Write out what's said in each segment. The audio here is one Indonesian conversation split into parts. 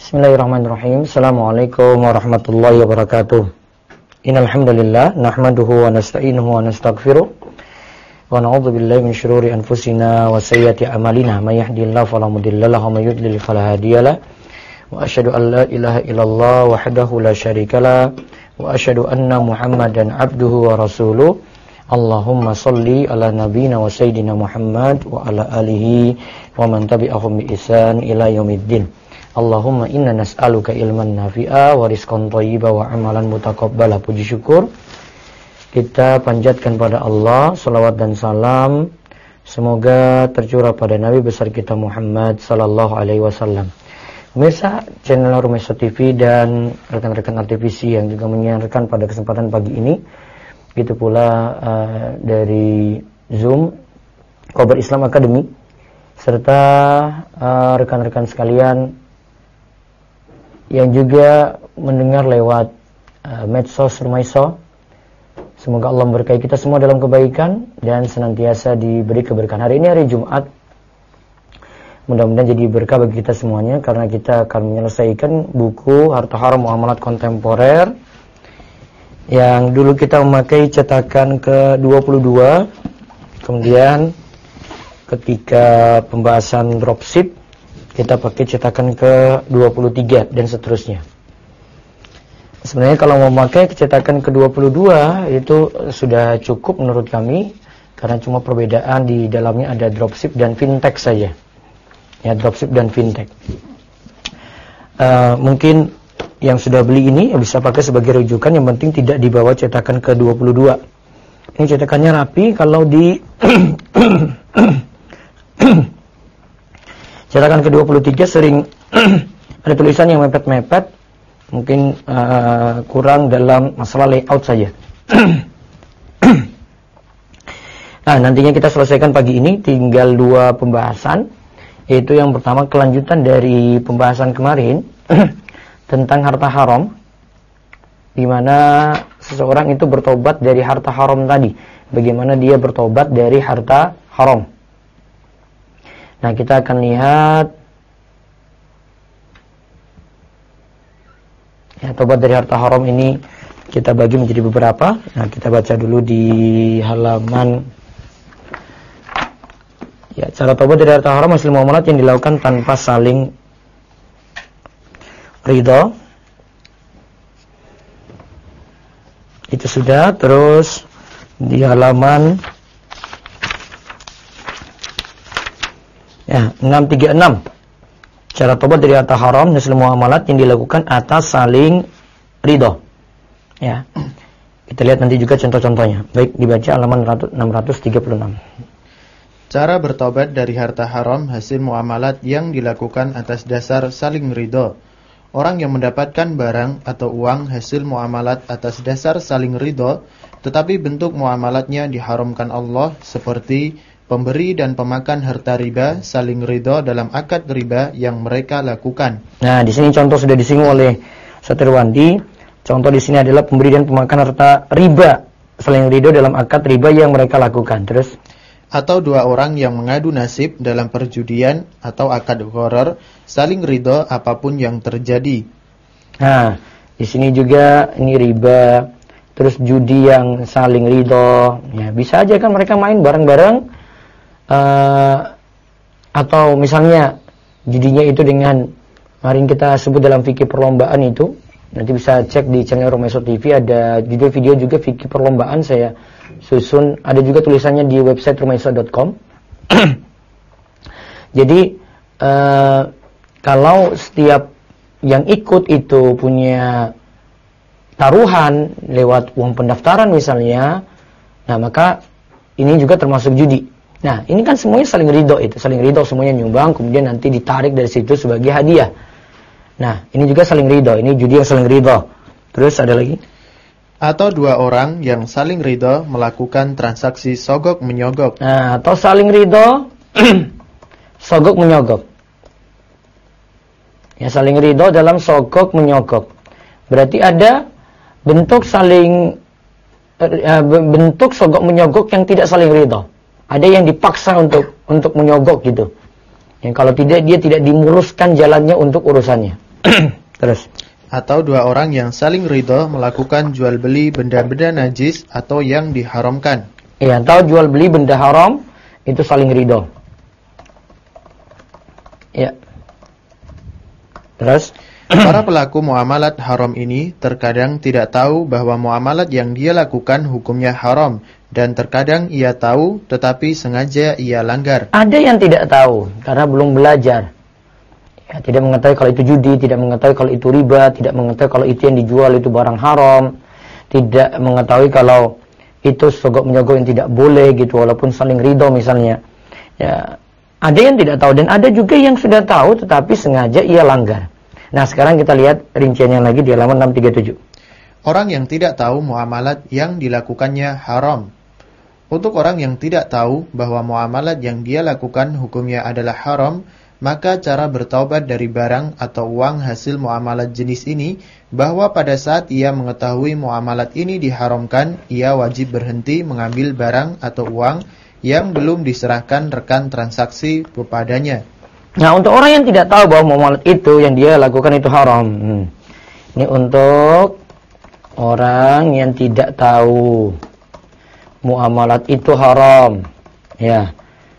Bismillahirrahmanirrahim. Assalamualaikum warahmatullahi wabarakatuh. Innal hamdalillah nahmaduhu wa nasta'inuhu wa nastaghfiruh wa na'udzu billahi min shururi anfusina wa sayyiati a'malina. May yahdihillahu fala mudilla lahu wa may yudlil fala hadiyalah. Wa asyhadu an la ilaha illallah wahdahu la syarikalah wa asyhadu anna Muhammadan abduhu wa rasuluh. Allahumma shalli ala nabiyyina wa sayyidina Muhammad wa ala alihi wa man tabi'ahum bi ihsan ila yaumiddin. Allahumma inna nas'aluka ilman nafi'a wa rizqan thayyiba wa amalan mutaqabbala. Puji syukur kita panjatkan pada Allah, salawat dan salam semoga tercurah pada Nabi besar kita Muhammad sallallahu alaihi wasallam. Pemirsa channel Rumeso TV dan rekan-rekan aktivisi yang juga menyiarkan pada kesempatan pagi ini, begitu pula dari Zoom Khobar Islam Academy serta rekan-rekan sekalian yang juga mendengar lewat medsos Rumeso. Semoga Allah memberkahi kita semua dalam kebaikan dan senantiasa diberi keberkahan. Hari ini hari Jumat, mudah-mudahan jadi berkah bagi kita semuanya, karena kita akan menyelesaikan buku Harta Haram Muamalat Kontemporer yang dulu kita memakai cetakan ke-22. Kemudian ketika pembahasan dropship kita pakai cetakan ke-23 dan seterusnya. Sebenarnya kalau mau memakai cetakan ke-22 itu sudah cukup menurut kami, karena cuma perbedaan di dalamnya ada dropship dan fintech saja. Ya, dropship dan fintech. Mungkin yang sudah beli ini bisa pakai sebagai rujukan, yang penting tidak di bawah cetakan ke-22. Ini cetakannya rapi. Kalau di cetakan ke-23 sering ada tulisan yang mepet-mepet, mungkin kurang dalam masalah layout saja. Nah, nantinya kita selesaikan pagi ini tinggal 2 pembahasan, yaitu yang pertama kelanjutan dari pembahasan kemarin tentang harta haram, di mana seseorang itu bertobat dari harta haram tadi. Bagaimana dia bertobat dari harta haram? Nah, kita akan lihat ya, tobat dari harta haram ini kita bagi menjadi beberapa. Nah, kita baca dulu di halaman ya, cara tobat dari harta haram hasil muamalat yang dilakukan tanpa saling ridho. Itu sudah. Terus di halaman ya, 636. Cara tobat dari harta haram hasil muamalat yang dilakukan atas saling ridho. Ya. Kita lihat nanti juga contoh-contohnya. Baik, dibaca halaman 636. Cara bertobat dari harta haram hasil muamalat yang dilakukan atas dasar saling ridho. Orang yang mendapatkan barang atau uang hasil muamalat atas dasar saling ridho, tetapi bentuk muamalatnya diharamkan Allah, seperti pemberi dan pemakan harta riba saling ridho dalam akad riba yang mereka lakukan. Nah, di sini contoh sudah disinggung oleh Ustaz Irwandi. Contoh di sini adalah pemberi dan pemakan harta riba saling ridho dalam akad riba yang mereka lakukan. Terus, atau 2 orang yang mengadu nasib dalam perjudian atau akad gharar saling ridho apapun yang terjadi. Nah, di sini juga ini riba, terus judi yang saling ridho. Ya, bisa aja kan mereka main bareng-bareng. Atau misalnya judinya itu dengan kemarin kita sebut dalam fikih perlombaan itu, nanti bisa cek di channel Rumeso TV, ada video juga fikih perlombaan saya susun, ada juga tulisannya di website rumeso.com. Jadi kalau setiap yang ikut itu punya taruhan lewat uang pendaftaran misalnya, nah maka ini juga termasuk judi. Nah, ini kan semuanya saling ridho, itu saling ridho, semuanya nyumbang, kemudian nanti ditarik dari situ sebagai hadiah. Nah, ini juga saling ridho, ini judi yang saling ridho. Terus ada lagi? Atau 2 orang yang saling ridho melakukan transaksi sogok menyogok. Nah, atau saling ridho sogok menyogok. Ya, saling ridho dalam sogok menyogok. Berarti ada bentuk saling bentuk sogok menyogok yang tidak saling ridho. Ada yang dipaksa untuk menyogok gitu. Yang kalau tidak, dia tidak dimuruskan jalannya untuk urusannya. Terus. Atau dua orang yang saling ridho melakukan jual beli benda-benda najis atau yang diharamkan. Iya, atau jual beli benda haram itu saling ridho. Ya. Terus. Para pelaku muamalat haram ini terkadang tidak tahu bahwa muamalat yang dia lakukan hukumnya haram, dan terkadang ia tahu tetapi sengaja ia langgar. Ada yang tidak tahu karena belum belajar. Ya, tidak mengetahui kalau itu judi, tidak mengetahui kalau itu riba, tidak mengetahui kalau itu yang dijual itu barang haram, tidak mengetahui kalau itu sogok-menyogok yang tidak boleh gitu, walaupun saling ridho misalnya. Ya, ada yang tidak tahu dan ada juga yang sudah tahu tetapi sengaja ia langgar. Nah, sekarang kita lihat rinciannya lagi di halaman 637. Orang yang tidak tahu muamalat yang dilakukannya haram. Untuk orang yang tidak tahu bahwa muamalat yang dia lakukan hukumnya adalah haram, maka cara bertaubat dari barang atau uang hasil muamalat jenis ini, bahwa pada saat ia mengetahui muamalat ini diharamkan, ia wajib berhenti mengambil barang atau uang yang belum diserahkan rekan transaksi kepadanya. Nah, untuk orang yang tidak tahu bahwa muamalat itu yang dia lakukan itu haram. Ini untuk orang yang tidak tahu muamalat itu haram. Ya.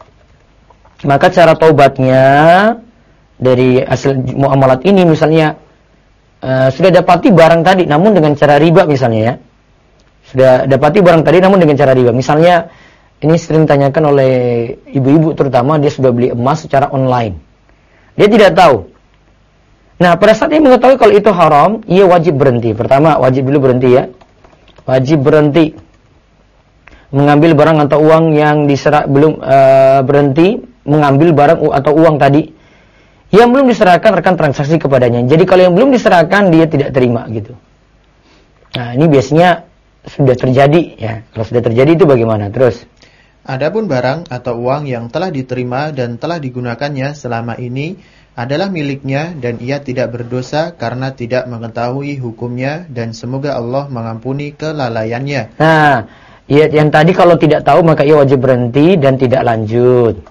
Maka cara taubatnya dari hasil muamalat ini misalnya sudah dapati barang tadi namun dengan cara riba misalnya ya. Sudah dapati barang tadi namun dengan cara riba. Misalnya ini sering ditanyakan oleh ibu-ibu terutama, dia sudah beli emas secara online. Dia tidak tahu. Nah, pada saat dia mengetahui kalau itu haram, ia wajib berhenti. Pertama, wajib dulu berhenti ya. Wajib berhenti mengambil barang atau uang yang diserah, belum berhenti mengambil barang atau uang tadi yang belum diserahkan rekan transaksi kepadanya. Jadi kalau yang belum diserahkan dia tidak terima gitu. Nah, ini biasanya sudah terjadi ya. Kalau sudah terjadi itu bagaimana? Terus. Adapun barang atau uang yang telah diterima dan telah digunakannya selama ini adalah miliknya dan ia tidak berdosa karena tidak mengetahui hukumnya, dan semoga Allah mengampuni kelalaiannya. Nah, yang tadi kalau tidak tahu maka ia wajib berhenti dan tidak lanjut.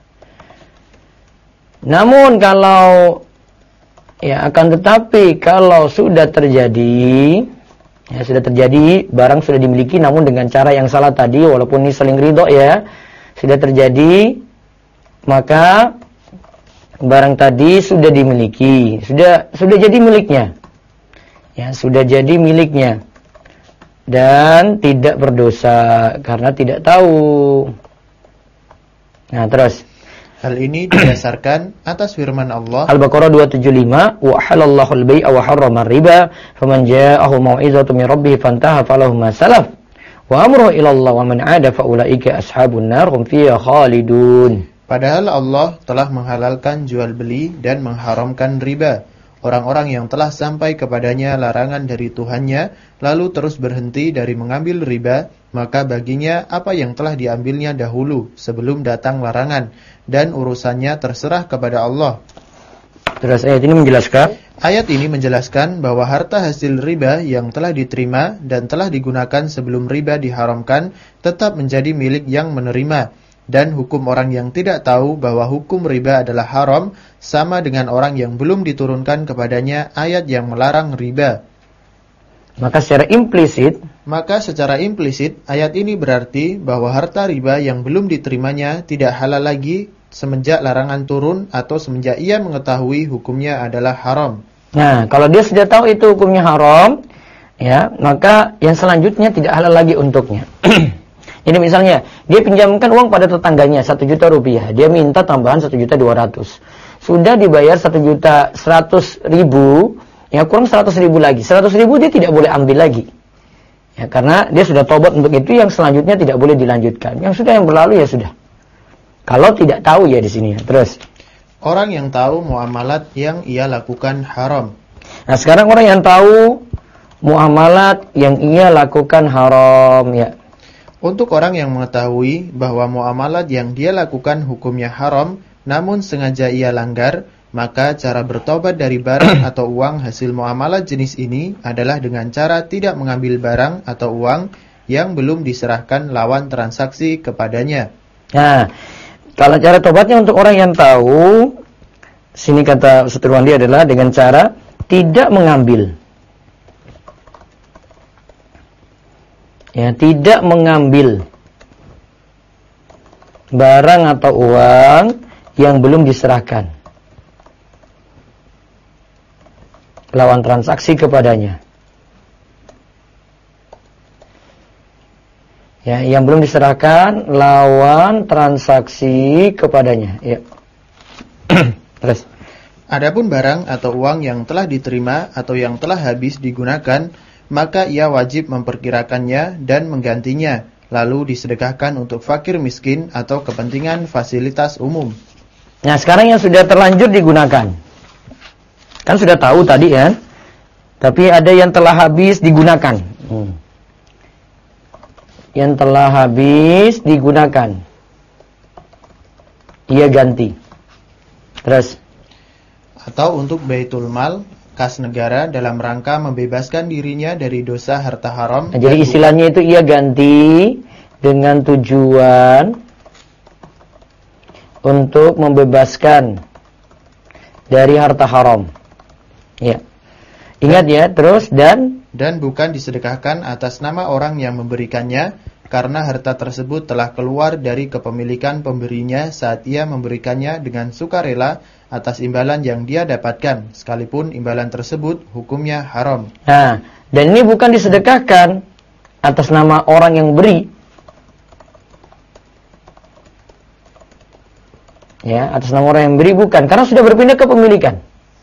Namun kalau ya akan tetapi kalau sudah terjadi, ya sudah terjadi, barang sudah dimiliki namun dengan cara yang salah tadi, walaupun ini saling ridho ya, sudah terjadi, maka barang tadi sudah dimiliki, sudah jadi miliknya. Ya, sudah jadi miliknya. Dan tidak berdosa karena tidak tahu. Nah, terus hal ini didasarkan atas firman Allah Al-Baqarah 275, wa halallahu al-bai'a wa harrama ar-riba, faman ja'ahu mau'izatun min rabbih fantaha falahu ma salaf wa amruhu ila Allah wa man 'ada fa ulaika ashabun nar hum fiha khalidun. Padahal Allah telah menghalalkan jual beli dan mengharamkan riba. Orang-orang yang telah sampai kepadanya larangan dari Tuhannya lalu terus berhenti dari mengambil riba, maka baginya apa yang telah diambilnya dahulu sebelum datang larangan, dan urusannya terserah kepada Allah. Terus ayat ini menjelaskan bahwa harta hasil riba yang telah diterima dan telah digunakan sebelum riba diharamkan tetap menjadi milik yang menerima. Dan hukum orang yang tidak tahu bahwa hukum riba adalah haram sama dengan orang yang belum diturunkan kepadanya ayat yang melarang riba. Maka secara implisit ayat ini berarti bahwa harta riba yang belum diterimanya tidak halal lagi semenjak larangan turun atau semenjak ia mengetahui hukumnya adalah haram. Nah, kalau dia sudah tahu itu hukumnya haram, ya, maka yang selanjutnya tidak halal lagi untuknya. Jadi misalnya dia pinjamkan uang pada tetangganya 1 juta rupiah, dia minta tambahan 1.200.000. Sudah dibayar 1.100.000, ya kurang 100.000 lagi. 100.000 dia tidak boleh ambil lagi. Ya, karena dia sudah tobat untuk itu, yang selanjutnya tidak boleh dilanjutkan. Yang sudah yang berlalu ya sudah. Kalau tidak tahu ya di sini. Terus orang yang tahu muamalat yang ia lakukan haram. Nah, sekarang orang yang tahu muamalat yang ia lakukan haram ya. Untuk orang yang mengetahui bahwa muamalat yang dia lakukan hukumnya haram, namun sengaja ia langgar, maka cara bertobat dari barang atau uang hasil muamalat jenis ini adalah dengan cara tidak mengambil barang atau uang yang belum diserahkan lawan transaksi kepadanya. Nah, kalau cara tobatnya untuk orang yang tahu, sini kata Ustaz Irwandi adalah dengan cara tidak mengambil. Ya, tidak mengambil barang atau uang yang belum diserahkan lawan transaksi kepadanya. Ya, yang belum diserahkan lawan transaksi kepadanya. Ya. Terus. Adapun barang atau uang yang telah diterima atau yang telah habis digunakan, maka ia wajib memperkirakannya dan menggantinya, lalu disedekahkan untuk fakir miskin atau kepentingan fasilitas umum. Nah, sekarang yang sudah terlanjur digunakan. Kan sudah tahu tadi ya. Tapi ada yang telah habis digunakan. Yang telah habis digunakan. Ia ganti. Terus. Atau untuk baitul mal, kas negara dalam rangka membebaskan dirinya dari dosa harta haram. Nah, jadi istilahnya itu ia ganti dengan tujuan untuk membebaskan dari harta haram. Ya. Ingat ya, terus dan bukan disedekahkan atas nama orang yang memberikannya, karena harta tersebut telah keluar dari kepemilikan pemberinya saat ia memberikannya dengan sukarela atas imbalan yang dia dapatkan, sekalipun imbalan tersebut hukumnya haram. Nah, dan ini bukan disedekahkan atas nama orang yang beri. Ya, atas nama orang yang beri bukan, karena sudah berpindah ke pemilikan.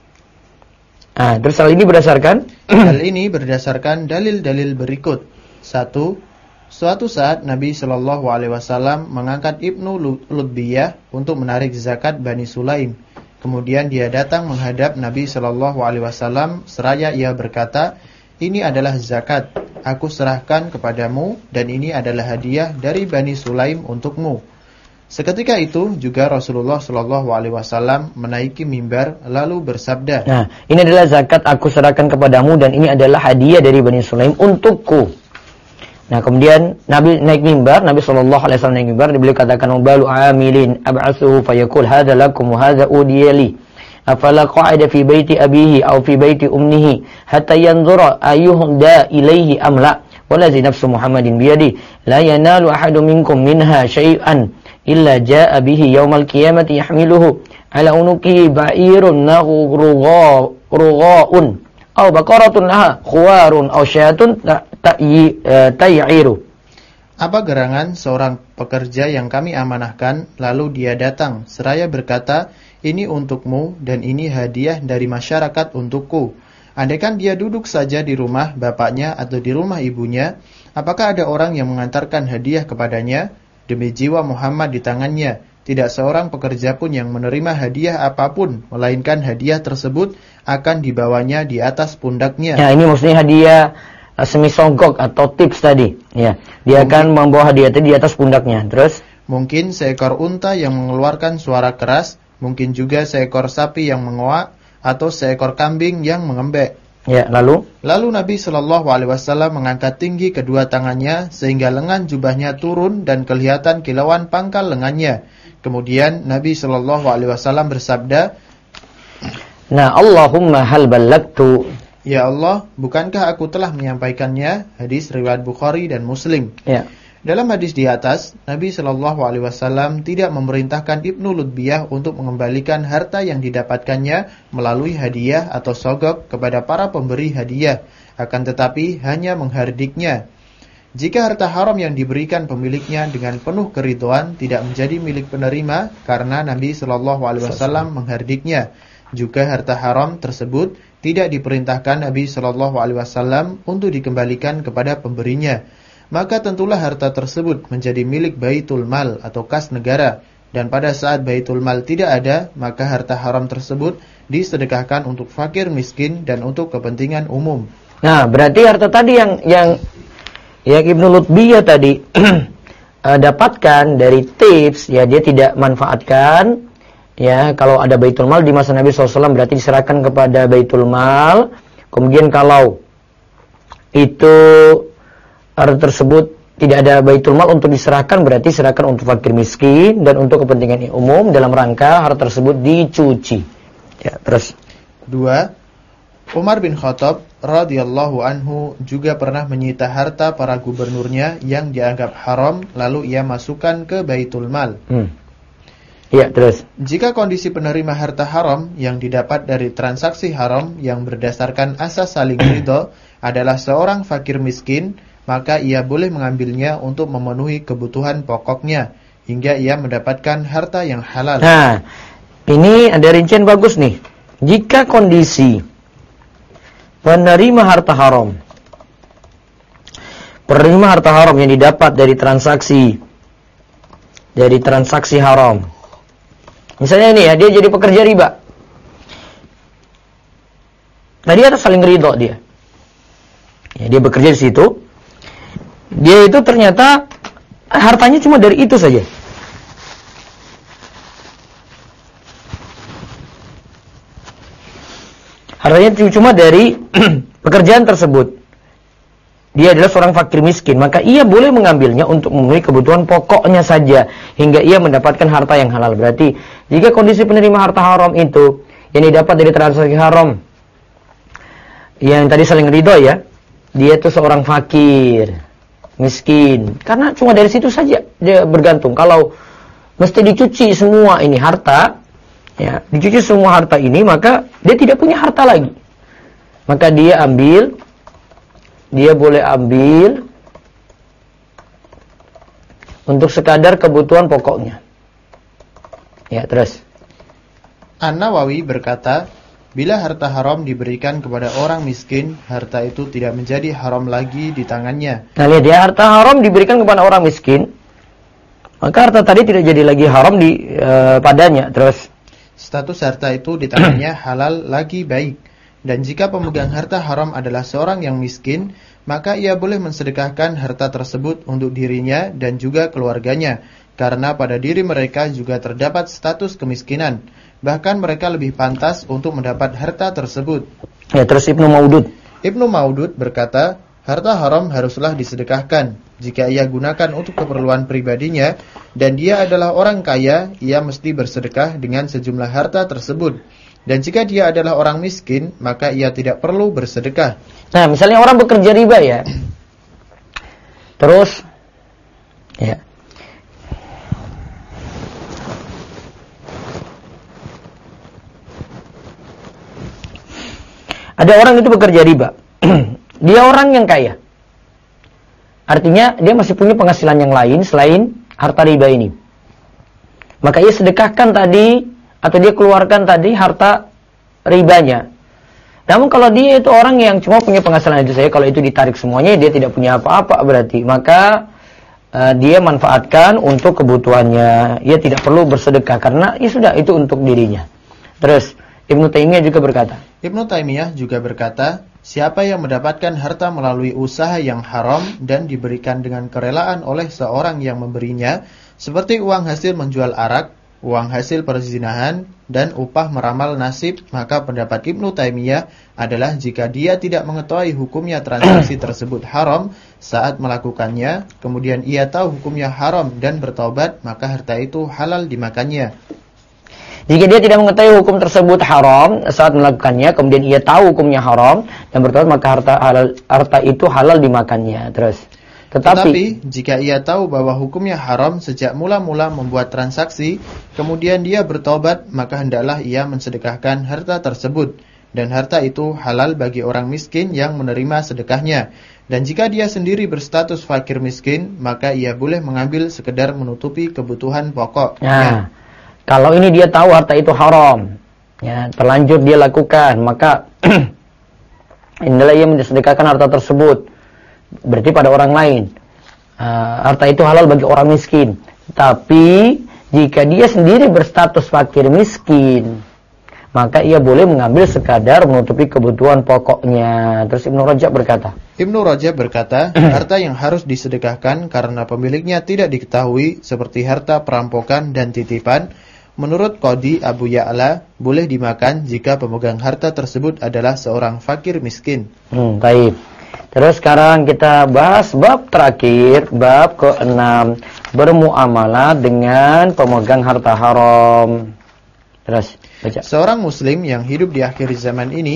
Nah, terus hal ini berdasarkan? Hal ini berdasarkan dalil-dalil berikut. 1. Suatu saat Nabi Shallallahu Alaihi Wasallam mengangkat Ibnu Lutbiyah untuk menarik zakat Bani Sulaim. Kemudian dia datang menghadap Nabi Shallallahu Alaihi Wasallam seraya ia berkata, "Ini adalah zakat, aku serahkan kepadamu, dan ini adalah hadiah dari Bani Sulaim untukmu." Seketika itu juga Rasulullah Shallallahu Alaihi Wasallam menaiki mimbar lalu bersabda, "Nah, ini adalah zakat aku serahkan kepadamu dan ini adalah hadiah dari Bani Sulaim untukku." Nah, kemudian Nabi naik mimbar, Nabi Shallallahu Alaihi Wasallam naik mimbar, beliau katakan, "Balu amilin ab'asuhu fayaqul hadza lakum wa hadza udiyali. Afala qa'ida fi baiti abihi aw fi baiti ummihi hatta yanzura ayyuhda ilaihi am la. Wallazi nafsu Muhammadin biyadi la yanalu ahadun minkum minha syai'an illa jaa bihi yaumal qiyamati yahmiluhu ala unuqihi ba'irun nahu rughaun aw baqaratun laha khuwarun aw syatun tay'iru." Apa gerangan seorang pekerja yang kami amanahkan, lalu dia datang seraya berkata, "Ini untukmu dan ini hadiah dari masyarakat untukku." Andaikan dia duduk saja di rumah bapaknya atau di rumah ibunya, apakah ada orang yang mengantarkan hadiah kepadanya? Demi jiwa Muhammad di tangannya, tidak seorang pekerja pun yang menerima hadiah apapun, melainkan hadiah tersebut akan dibawanya di atas pundaknya. Ya, ini maksudnya hadiah semi songkok atau tips tadi. Ya, dia akan membawa hadiah tadi di atas pundaknya. Terus, mungkin seekor unta yang mengeluarkan suara keras, mungkin juga seekor sapi yang mengoak, atau seekor kambing yang mengembek. Ya, lalu Nabi Shallallahu Alaihi Wasallam mengangkat tinggi kedua tangannya sehingga lengan jubahnya turun dan kelihatan kilauan pangkal lengannya. Kemudian Nabi Shallallahu Alaihi Wasallam bersabda, "Nah, Allahumma hal ballagtu." Ya Allah, bukankah aku telah menyampaikannya? Hadis riwayat Bukhari dan Muslim. Ya. Dalam hadis di atas, Nabi Shallallahu Alaihi Wasallam tidak memerintahkan Ibnu Lutbiyah untuk mengembalikan harta yang didapatkannya melalui hadiah atau sogok kepada para pemberi hadiah, akan tetapi hanya menghardiknya. Jika harta haram yang diberikan pemiliknya dengan penuh keridhaan tidak menjadi milik penerima karena Nabi Shallallahu Alaihi Wasallam menghardiknya, juga harta haram tersebut tidak diperintahkan Nabi Shallallahu Alaihi Wasallam untuk dikembalikan kepada pemberinya, maka tentulah harta tersebut menjadi milik Baitul Mal atau kas negara, dan pada saat Baitul Mal tidak ada, maka harta haram tersebut disedekahkan untuk fakir miskin dan untuk kepentingan umum. Nah, berarti harta tadi yang Ibnu Lutbiyah tadi dapatkan dari tips, ya dia tidak manfaatkan. Ya, kalau ada Baitul Mal di masa Nabi SAW berarti diserahkan kepada Baitul Mal. Kemudian kalau itu harta tersebut tidak ada Baitul Mal untuk diserahkan, berarti serahkan untuk fakir miskin dan untuk kepentingan umum dalam rangka harta tersebut dicuci. Ya, terus 2. Umar bin Khattab radhiyallahu anhu juga pernah menyita harta para gubernurnya yang dianggap haram, lalu ia masukkan ke Baitul Mal. Ya, terus. Jika kondisi penerima harta haram yang didapat dari transaksi haram yang berdasarkan asas saling ridho adalah seorang fakir miskin, maka ia boleh mengambilnya untuk memenuhi kebutuhan pokoknya hingga ia mendapatkan harta yang halal. Nah, ini ada rincian bagus nih. Jika kondisi penerima harta haram yang didapat dari transaksi haram. Misalnya ini ya, dia jadi pekerja riba. Tadi atas saling ridho dia. Ya, dia bekerja di situ. Dia itu ternyata hartanya cuma dari itu saja. Hartanya cuma dari pekerjaan tersebut. Dia adalah seorang fakir miskin, maka ia boleh mengambilnya untuk memenuhi kebutuhan pokoknya saja hingga ia mendapatkan harta yang halal. Berarti jika kondisi penerima harta haram itu yang didapat dari transaksi haram yang tadi saling ridho ya, dia itu seorang fakir miskin karena cuma dari situ saja dia bergantung. Kalau mesti dicuci semua ini harta, ya, dicuci semua harta ini, maka dia tidak punya harta lagi. Maka dia boleh ambil untuk sekadar kebutuhan pokoknya. Ya, terus. An-Nawawi berkata, bila harta haram diberikan kepada orang miskin, harta itu tidak menjadi haram lagi di tangannya. Nah, lihat ya, harta haram diberikan kepada orang miskin, maka harta tadi tidak jadi lagi haram padanya. Terus. Status harta itu di tangannya halal lagi baik. Dan jika pemegang harta haram adalah seorang yang miskin, maka ia boleh mensedekahkan harta tersebut untuk dirinya dan juga keluarganya, karena pada diri mereka juga terdapat status kemiskinan. Bahkan mereka lebih pantas untuk mendapat harta tersebut. Ya, terus Ibnu Maudud. Ibnu Maudud berkata, harta haram haruslah disedekahkan. Jika ia gunakan untuk keperluan pribadinya dan dia adalah orang kaya, ia mesti bersedekah dengan sejumlah harta tersebut. Dan jika dia adalah orang miskin, maka ia tidak perlu bersedekah. Nah, misalnya orang bekerja riba ya. Terus ya. Ada orang itu bekerja riba. Dia orang yang kaya. Artinya dia masih punya penghasilan yang lain selain harta riba ini. Maka ia sedekahkan tadi atau dia keluarkan tadi harta ribanya. Namun kalau dia itu orang yang cuma punya penghasilan itu saja, kalau itu ditarik semuanya dia tidak punya apa-apa berarti. Maka dia manfaatkan untuk kebutuhannya. Ia tidak perlu bersedekah karena ya sudah itu untuk dirinya. Terus Ibnu Taimiyah juga berkata. Ibnu Taimiyah juga berkata, siapa yang mendapatkan harta melalui usaha yang haram dan diberikan dengan kerelaan oleh seorang yang memberinya, seperti uang hasil menjual arak, uang hasil perzinahan, dan upah meramal nasib, maka pendapat Ibnu Taimiyah adalah jika dia tidak mengetahui hukumnya transaksi tersebut haram saat melakukannya, kemudian ia tahu hukumnya haram dan bertaubat, maka harta itu halal dimakannya. Jika dia tidak mengetahui hukum tersebut haram saat melakukannya, kemudian ia tahu hukumnya haram dan bertaubat, maka harta itu halal dimakannya. Terus. Tetapi jika ia tahu bahwa hukumnya haram sejak mula-mula membuat transaksi, kemudian dia bertobat, maka hendaklah ia mensedekahkan harta tersebut. Dan harta itu halal bagi orang miskin yang menerima sedekahnya. Dan jika dia sendiri berstatus fakir miskin, maka ia boleh mengambil sekedar menutupi kebutuhan pokoknya. Nah, kalau ini dia tahu harta itu haram, ya, terlanjur dia lakukan, maka inilah ia mensedekahkan harta tersebut. Berarti pada orang lain. Harta itu halal bagi orang miskin. Tapi jika dia sendiri berstatus fakir miskin, maka ia boleh mengambil sekadar menutupi kebutuhan pokoknya. Terus Ibnu Rajab berkata, harta yang harus disedekahkan karena pemiliknya tidak diketahui, seperti harta perampokan dan titipan, menurut Qadhi Abu Ya'la boleh dimakan jika pemegang harta tersebut adalah seorang fakir miskin. Baik. Terus sekarang kita bahas bab terakhir, bab ke-6, bermuamalah dengan pemegang harta haram. Terus baca. Seorang muslim yang hidup di akhir zaman ini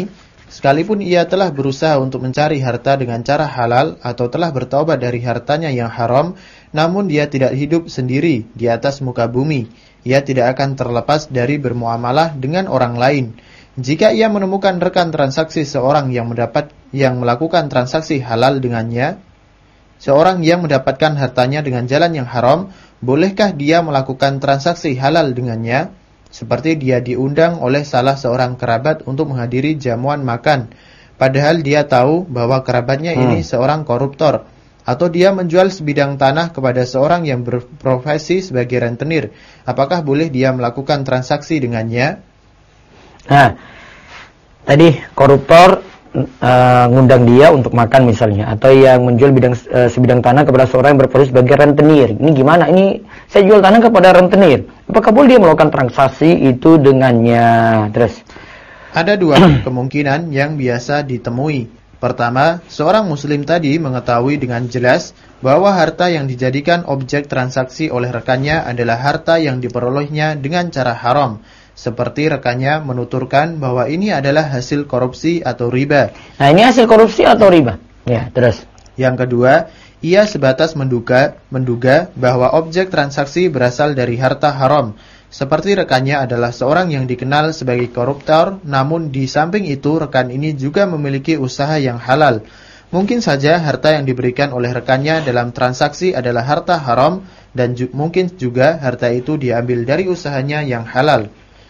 Sekalipun ia telah berusaha untuk mencari harta dengan cara halal atau telah bertaubat dari hartanya yang haram, namun dia tidak hidup sendiri di atas muka bumi. Ia tidak akan terlepas dari bermuamalah dengan orang lain. Jika ia menemukan rekan transaksi seorang yang melakukan transaksi halal dengannya, seorang yang mendapatkan hartanya dengan jalan yang haram, bolehkah dia melakukan transaksi halal dengannya? Seperti dia diundang oleh salah seorang kerabat untuk menghadiri jamuan makan, padahal dia tahu bahwa kerabatnya ini seorang koruptor. Atau dia menjual sebidang tanah kepada seorang yang berprofesi sebagai rentenir. Apakah boleh dia melakukan transaksi dengannya? Nah, tadi koruptor ngundang dia untuk makan misalnya, atau yang menjual sebidang tanah kepada seorang yang berprofesi sebagai rentenir. Ini gimana? Ini saya jual tanah kepada rentenir. Apakah boleh dia melakukan transaksi itu dengannya? Terus ada dua kemungkinan yang biasa ditemui. Pertama, seorang muslim tadi mengetahui dengan jelas bahwa harta yang dijadikan objek transaksi oleh rekannya adalah harta yang diperolehnya dengan cara haram, seperti rekannya menuturkan bahwa ini adalah hasil korupsi atau riba. Nah, ini hasil korupsi atau riba? Ya, terus. Yang kedua, ia sebatas menduga bahwa objek transaksi berasal dari harta haram, seperti rekannya adalah seorang yang dikenal sebagai koruptor, namun di samping itu rekan ini juga memiliki usaha yang halal. Mungkin saja harta yang diberikan oleh rekannya dalam transaksi adalah harta haram, dan mungkin juga harta itu diambil dari usahanya yang halal.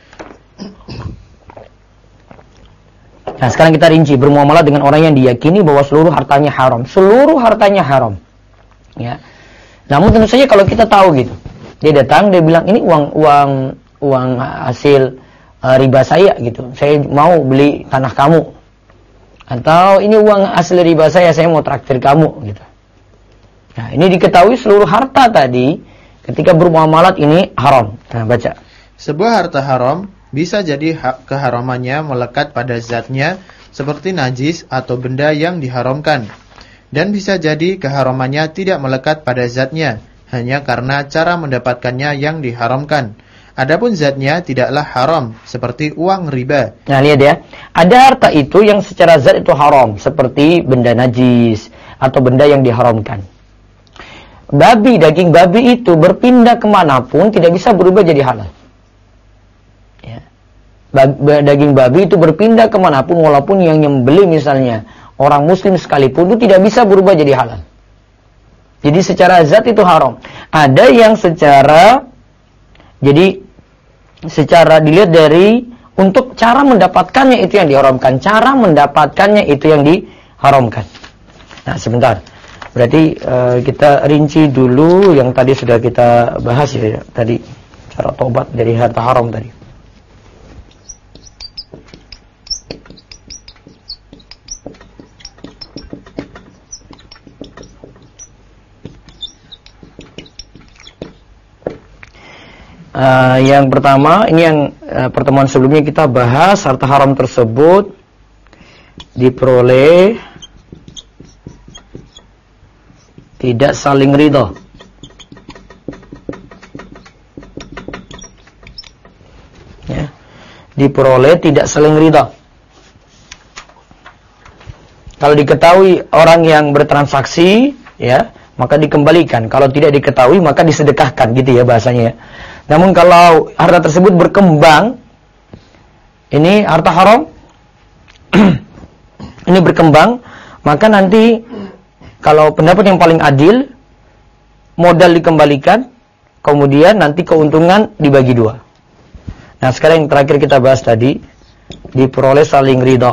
Nah, sekarang kita rinci bermuamalah dengan orang yang diyakini bahwa seluruh hartanya haram. Seluruh hartanya haram. Ya. Namun tentu saja kalau kita tahu gitu. Dia datang, dia bilang ini uang hasil riba saya gitu. Saya mau beli tanah kamu. Atau ini uang hasil riba saya mau traktir kamu gitu. Nah, ini diketahui seluruh harta tadi ketika bermuamalat ini haram. Nah, baca. Sebuah harta haram bisa jadi keharamannya melekat pada zatnya seperti najis atau benda yang diharamkan. Dan bisa jadi keharamannya tidak melekat pada zatnya, hanya karena cara mendapatkannya yang diharamkan. Adapun zatnya tidaklah haram, seperti uang riba. Nah, lihat ya. Ada harta itu yang secara zat itu haram, seperti benda najis atau benda yang diharamkan. Daging babi itu berpindah kemanapun tidak bisa berubah jadi halal. Ya. Daging babi itu berpindah kemanapun, walaupun yang membeli misalnya orang muslim sekalipun, itu tidak bisa berubah jadi halal. Jadi secara zat itu haram. Ada yang secara dilihat dari untuk cara mendapatkannya itu yang diharamkan. Cara mendapatkannya itu yang diharamkan. Nah, sebentar. Berarti kita rinci dulu yang tadi sudah kita bahas ya. Tadi cara tobat dari harta haram tadi. Yang pertama, ini yang pertemuan sebelumnya kita bahas, harta haram tersebut diperoleh tidak saling ridha. Ya. Diperoleh tidak saling ridha. Kalau diketahui orang yang bertransaksi, ya, maka dikembalikan. Kalau tidak diketahui, maka disedekahkan, gitu ya bahasanya. Namun kalau harta tersebut berkembang, ini harta haram, ini berkembang, maka nanti kalau pendapat yang paling adil, modal dikembalikan, kemudian nanti keuntungan dibagi dua. Nah, sekarang yang terakhir kita bahas tadi, diperoleh saling ridha.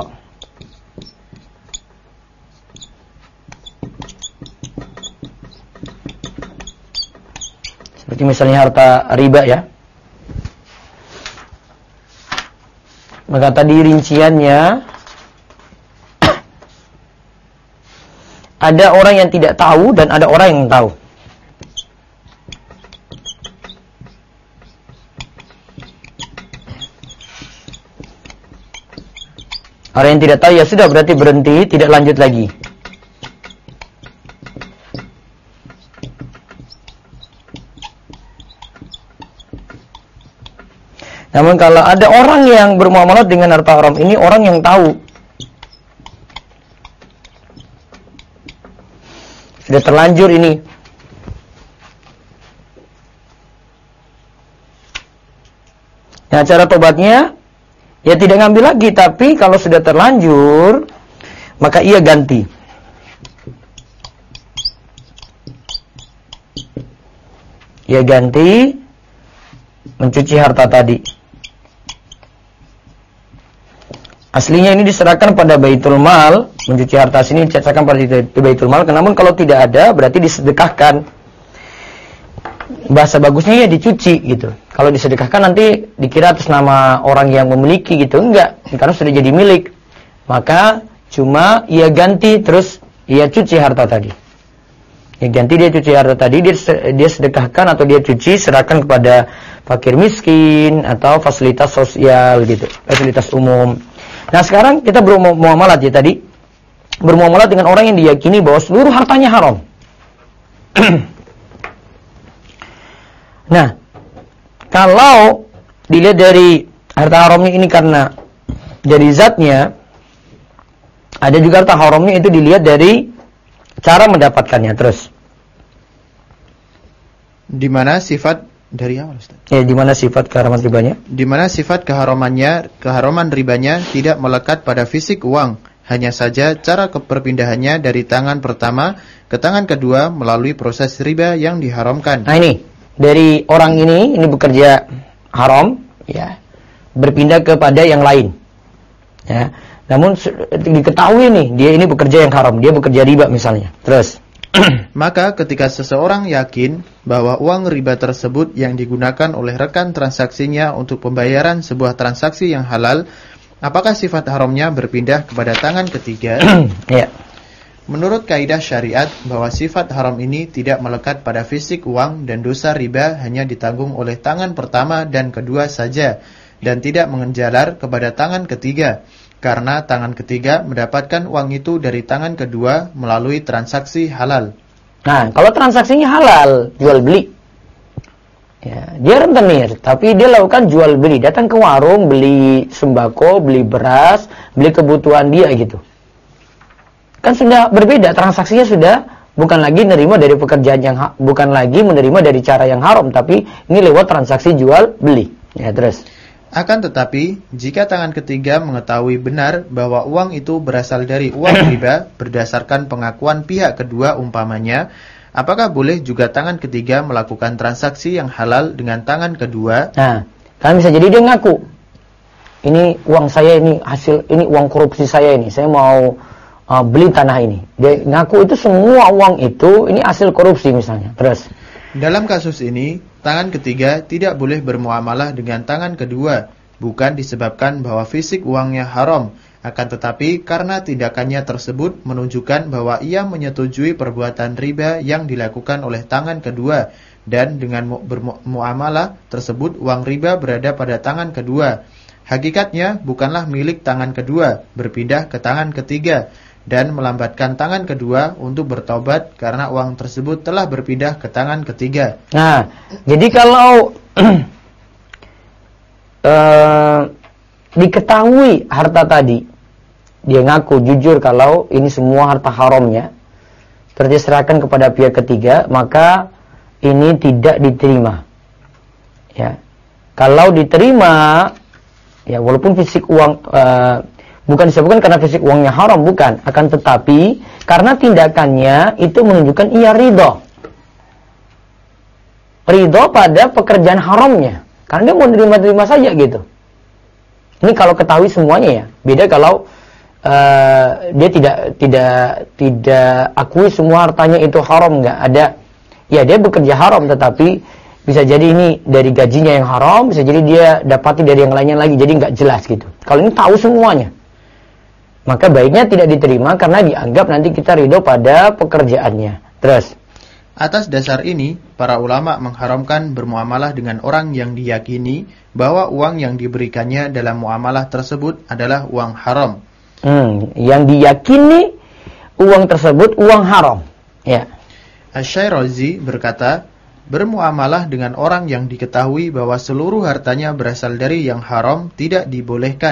Seperti misalnya harta riba ya. Maka tadi rinciannya ada orang yang tidak tahu dan ada orang yang tahu. Orang yang tidak tahu ya sudah, berarti berhenti, tidak lanjut lagi. Namun kalau ada orang yang bermuamalah dengan harta haram, ini orang yang tahu. sudah terlanjur ini. Nah, cara tobatnya ya tidak ngambil lagi, tapi kalau sudah terlanjur maka ia ganti. Ia ganti mencuci harta tadi. Aslinya ini diserahkan pada Baitul Mal, mencuci harta sini dicatatkan pada Baitul Mal. Namun kalau tidak ada berarti disedekahkan. Bahasa bagusnya ya dicuci gitu. Kalau disedekahkan nanti dikira atas nama orang yang memiliki gitu, enggak, karena sudah jadi milik. Maka cuma ia ganti terus ia cuci harta tadi. Ya ganti dia cuci harta tadi, dia sedekahkan atau dia cuci, serahkan kepada fakir miskin atau fasilitas sosial gitu, fasilitas umum. Nah sekarang kita bermuamalat ya tadi, bermuamalat dengan orang yang diyakini bahwa seluruh hartanya haram. Nah, kalau dilihat dari harta haramnya ini karena dari zatnya, ada juga harta haramnya itu dilihat dari cara mendapatkannya terus. Di mana sifat dari awal, Ustaz? Ya, di mana sifat keharaman ribanya? Di mana sifat keharaman ribanya tidak melekat pada fisik uang, hanya saja cara perpindahannya dari tangan pertama ke tangan kedua melalui proses riba yang diharamkan. Nah ini, dari orang ini bekerja haram, ya, berpindah kepada yang lain. Ya, namun diketahui nih, dia ini bekerja yang haram, dia bekerja riba misalnya. Terus maka ketika seseorang yakin bahwa uang riba tersebut yang digunakan oleh rekan transaksinya untuk pembayaran sebuah transaksi yang halal, apakah sifat haramnya berpindah kepada tangan ketiga? Ya. Menurut kaidah syariat bahwa sifat haram ini tidak melekat pada fisik uang dan dosa riba hanya ditanggung oleh tangan pertama dan kedua saja dan tidak menjalar kepada tangan ketiga. Karena tangan ketiga mendapatkan uang itu dari tangan kedua melalui transaksi halal. Nah, kalau transaksinya halal, jual beli, ya, dia rentenir, tapi dia lakukan jual beli, datang ke warung beli sembako, beli beras, beli kebutuhan dia gitu. Kan sudah berbeda, transaksinya sudah bukan lagi menerima dari pekerjaan yang bukan lagi menerima dari cara yang haram, tapi ini lewat transaksi jual beli. Ya, terus. Akan tetapi, jika tangan ketiga mengetahui benar bahwa uang itu berasal dari uang riba berdasarkan pengakuan pihak kedua umpamanya, apakah boleh juga tangan ketiga melakukan transaksi yang halal dengan tangan kedua? Nah, kan bisa jadi dia ngaku, ini uang saya, ini hasil, ini uang korupsi saya ini, saya mau beli tanah ini. Dia ngaku itu semua uang itu, ini hasil korupsi misalnya. Terus. Dalam kasus ini, tangan ketiga tidak boleh bermuamalah dengan tangan kedua, bukan disebabkan bahwa fisik uangnya haram, akan tetapi karena tindakannya tersebut menunjukkan bahwa ia menyetujui perbuatan riba yang dilakukan oleh tangan kedua, dan dengan bermuamalah tersebut uang riba berada pada tangan kedua. Hakikatnya bukanlah milik tangan kedua, berpindah ke tangan ketiga, dan melambatkan tangan kedua untuk bertobat karena uang tersebut telah berpindah ke tangan ketiga. Nah, jadi kalau diketahui harta tadi, dia ngaku jujur kalau ini semua harta haramnya, terus diserahkan kepada pihak ketiga, maka ini tidak diterima. Ya, kalau diterima, ya walaupun fisik uang bukan disebutkan karena fisik uangnya haram, bukan. Akan tetapi, karena tindakannya itu menunjukkan ia ridho. Ridho pada pekerjaan haramnya. Karena dia mau terima-terima saja gitu. Ini kalau ketahui semuanya ya. Beda kalau dia tidak akui semua hartanya itu haram, nggak ada. Ya dia bekerja haram, tetapi bisa jadi ini dari gajinya yang haram, bisa jadi dia dapati dari yang lainnya lagi. Jadi nggak jelas gitu. Kalau ini tahu semuanya, maka baiknya tidak diterima karena dianggap nanti kita ridho pada pekerjaannya. Terus, atas dasar ini, para ulama mengharamkan bermuamalah dengan orang yang diyakini bahwa uang yang diberikannya dalam muamalah tersebut adalah uang haram. Yang diyakini uang tersebut uang haram. Ya. Asy-Syirazi berkata, bermuamalah dengan orang yang diketahui bahwa seluruh hartanya berasal dari yang haram tidak dibolehkan.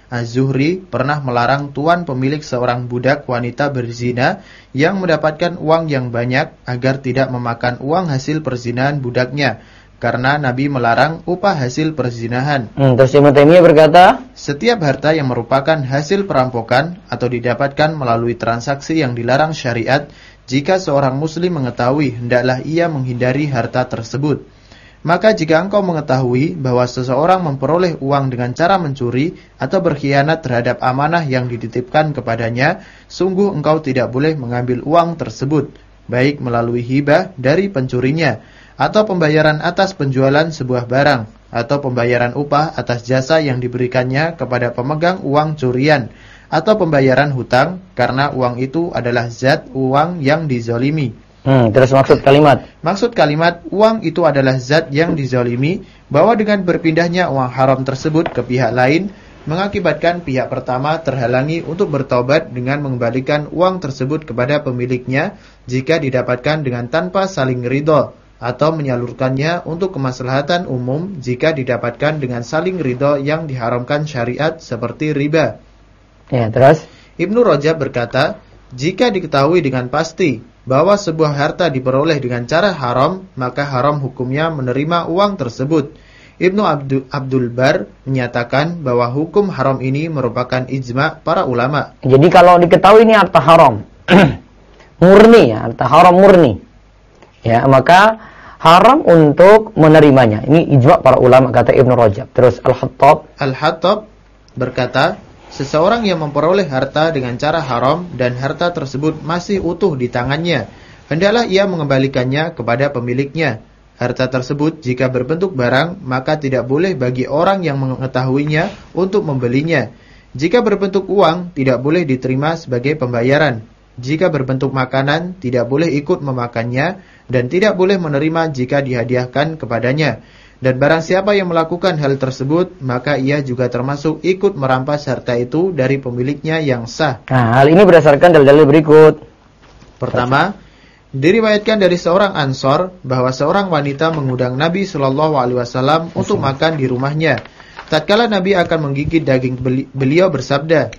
Az-Zuhri pernah melarang tuan pemilik seorang budak wanita berzina yang mendapatkan uang yang banyak agar tidak memakan uang hasil perzinahan budaknya, karena Nabi melarang upah hasil perzinahan. Terus Ibnu Taimiyah berkata, setiap harta yang merupakan hasil perampokan atau didapatkan melalui transaksi yang dilarang syariat, jika seorang muslim mengetahui, hendaklah ia menghindari harta tersebut. Maka jika engkau mengetahui bahwa seseorang memperoleh uang dengan cara mencuri atau berkhianat terhadap amanah yang dititipkan kepadanya, sungguh engkau tidak boleh mengambil uang tersebut, baik melalui hibah dari pencurinya, atau pembayaran atas penjualan sebuah barang, atau pembayaran upah atas jasa yang diberikannya kepada pemegang uang curian, atau pembayaran hutang, karena uang itu adalah zat uang yang dizalimi. Terus maksud kalimat. Maksud kalimat uang itu adalah zat yang dizalimi, bahwa dengan berpindahnya uang haram tersebut ke pihak lain mengakibatkan pihak pertama terhalangi untuk bertaubat dengan mengembalikan uang tersebut kepada pemiliknya jika didapatkan dengan tanpa saling ridho, atau menyalurkannya untuk kemaslahatan umum jika didapatkan dengan saling ridho yang diharamkan syariat seperti riba. Ya, terus Ibnu Rajab berkata, jika diketahui dengan pasti bahwa sebuah harta diperoleh dengan cara haram, maka haram hukumnya menerima uang tersebut. Ibnu Abdul Bar menyatakan bahwa hukum haram ini merupakan ijma' para ulama. Jadi kalau diketahui ini harta haram murni, ya, harta haram murni, ya, maka haram untuk menerimanya. Ini ijma' para ulama, kata Ibnu Rajab. Terus Al-Hattab berkata, seseorang yang memperoleh harta dengan cara haram dan harta tersebut masih utuh di tangannya, hendaklah ia mengembalikannya kepada pemiliknya. Harta tersebut jika berbentuk barang, maka tidak boleh bagi orang yang mengetahuinya untuk membelinya. Jika berbentuk uang, tidak boleh diterima sebagai pembayaran. Jika berbentuk makanan, tidak boleh ikut memakannya, dan tidak boleh menerima jika dihadiahkan kepadanya. Dan barang siapa yang melakukan hal tersebut, maka ia juga termasuk ikut merampas harta itu dari pemiliknya yang sah. Nah, hal ini berdasarkan dalil-dalil berikut. Pertama, diriwayatkan dari seorang Ansor bahwa seorang wanita mengundang Nabi SAW untuk makan di rumahnya. Tatkala Nabi akan menggigit daging beliau bersabda,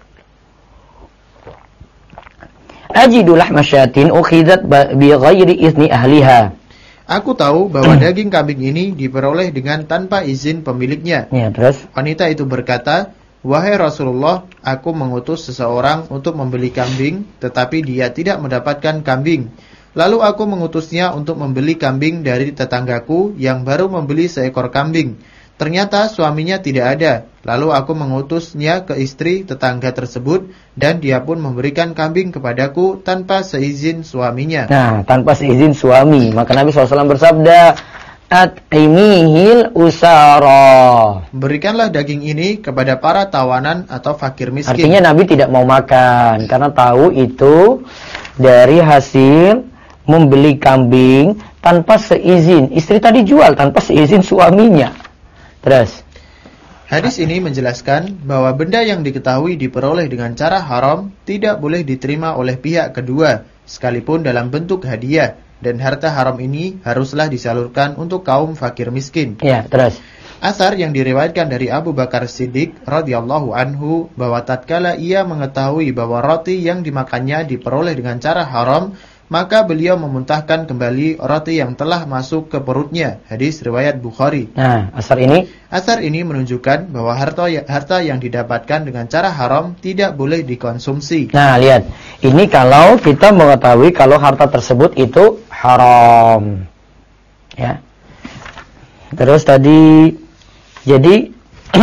Ajidu lahma syatin ukhidat bi ghairi izni ahliha. Aku tahu bahwa daging kambing ini diperoleh dengan tanpa izin pemiliknya. Ya, terus Wanita itu berkata, wahai Rasulullah, aku mengutus seseorang untuk membeli kambing, tetapi dia tidak mendapatkan kambing. Lalu aku mengutusnya untuk membeli kambing dari tetanggaku yang baru membeli seekor kambing. Ternyata suaminya tidak ada. Lalu aku mengutusnya ke istri tetangga tersebut, dan dia pun memberikan kambing kepadaku tanpa seizin suaminya. Nah, tanpa seizin suami. Maka Nabi SAW bersabda, At'imihil usara. Berikanlah daging ini kepada para tawanan atau fakir miskin. Artinya Nabi tidak mau makan, karena tahu itu dari hasil membeli kambing tanpa seizin. Istri tadi jual tanpa seizin suaminya. Terus hadis ini menjelaskan bahwa benda yang diketahui diperoleh dengan cara haram tidak boleh diterima oleh pihak kedua, sekalipun dalam bentuk hadiah, dan harta haram ini haruslah disalurkan untuk kaum fakir miskin. Ya, terus Athar yang diriwayatkan dari Abu Bakar Siddiq radhiyallahu anhu bahwa tatkala ia mengetahui bahwa roti yang dimakannya diperoleh dengan cara haram, maka beliau memuntahkan kembali roti yang telah masuk ke perutnya. Hadis riwayat Bukhari. Nah, asar ini menunjukkan bahwa harta yang didapatkan dengan cara haram tidak boleh dikonsumsi. Nah, lihat. Ini kalau kita mengetahui kalau harta tersebut itu haram. Ya. Terus tadi jadi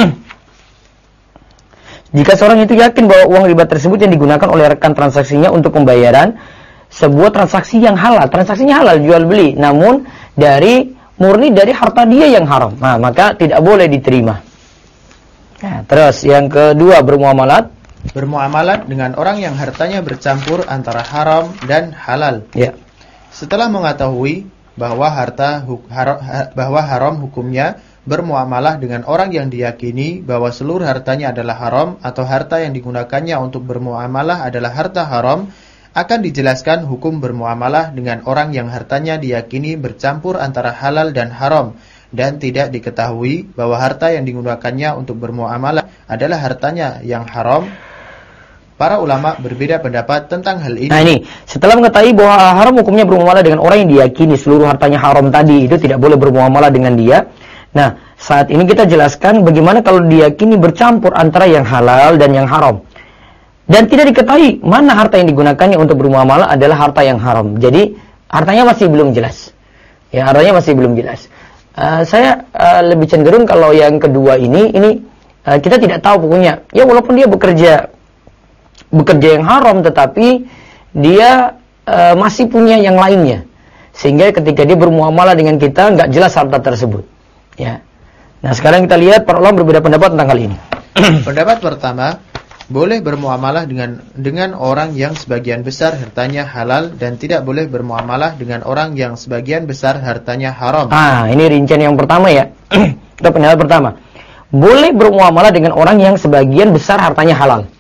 jika seorang itu yakin bahwa uang riba tersebut yang digunakan oleh rekan transaksinya untuk pembayaran sebuah transaksi yang halal, transaksinya halal jual beli, namun murni dari harta dia yang haram, nah, maka tidak boleh diterima. Nah, terus yang kedua, bermuamalat dengan orang yang hartanya bercampur antara haram dan halal. Ya. Setelah mengetahui bahwa haram hukumnya, bermuamalah dengan orang yang diyakini bahwa seluruh hartanya adalah haram atau harta yang digunakannya untuk bermuamalah adalah harta haram, akan dijelaskan hukum bermuamalah dengan orang yang hartanya diyakini bercampur antara halal dan haram, dan tidak diketahui bahwa harta yang digunakannya untuk bermuamalah adalah hartanya yang haram. Para ulama berbeda pendapat tentang hal ini. Nah ini, setelah mengetahui bahwa haram hukumnya bermuamalah dengan orang yang diyakini seluruh hartanya haram tadi, itu tidak boleh bermuamalah dengan dia. Nah, saat ini kita jelaskan bagaimana kalau diyakini bercampur antara yang halal dan yang haram. Dan tidak diketahui mana harta yang digunakannya untuk bermuamalah adalah harta yang haram. Jadi, hartanya masih belum jelas. Ya, hartanya masih belum jelas. Saya lebih cenderung kalau yang kedua ini kita tidak tahu pokoknya. Ya, walaupun dia bekerja yang haram, tetapi dia masih punya yang lainnya, sehingga ketika dia bermuamalah dengan kita nggak jelas harta tersebut. Ya. Nah sekarang kita lihat para ulama berbeda pendapat tentang hal ini. Pendapat pertama, boleh bermuamalah dengan orang yang sebagian besar hartanya halal dan tidak boleh bermuamalah dengan orang yang sebagian besar hartanya haram. Ini rincian yang pertama ya. Kita pendapat pertama, boleh bermuamalah dengan orang yang sebagian besar hartanya halal.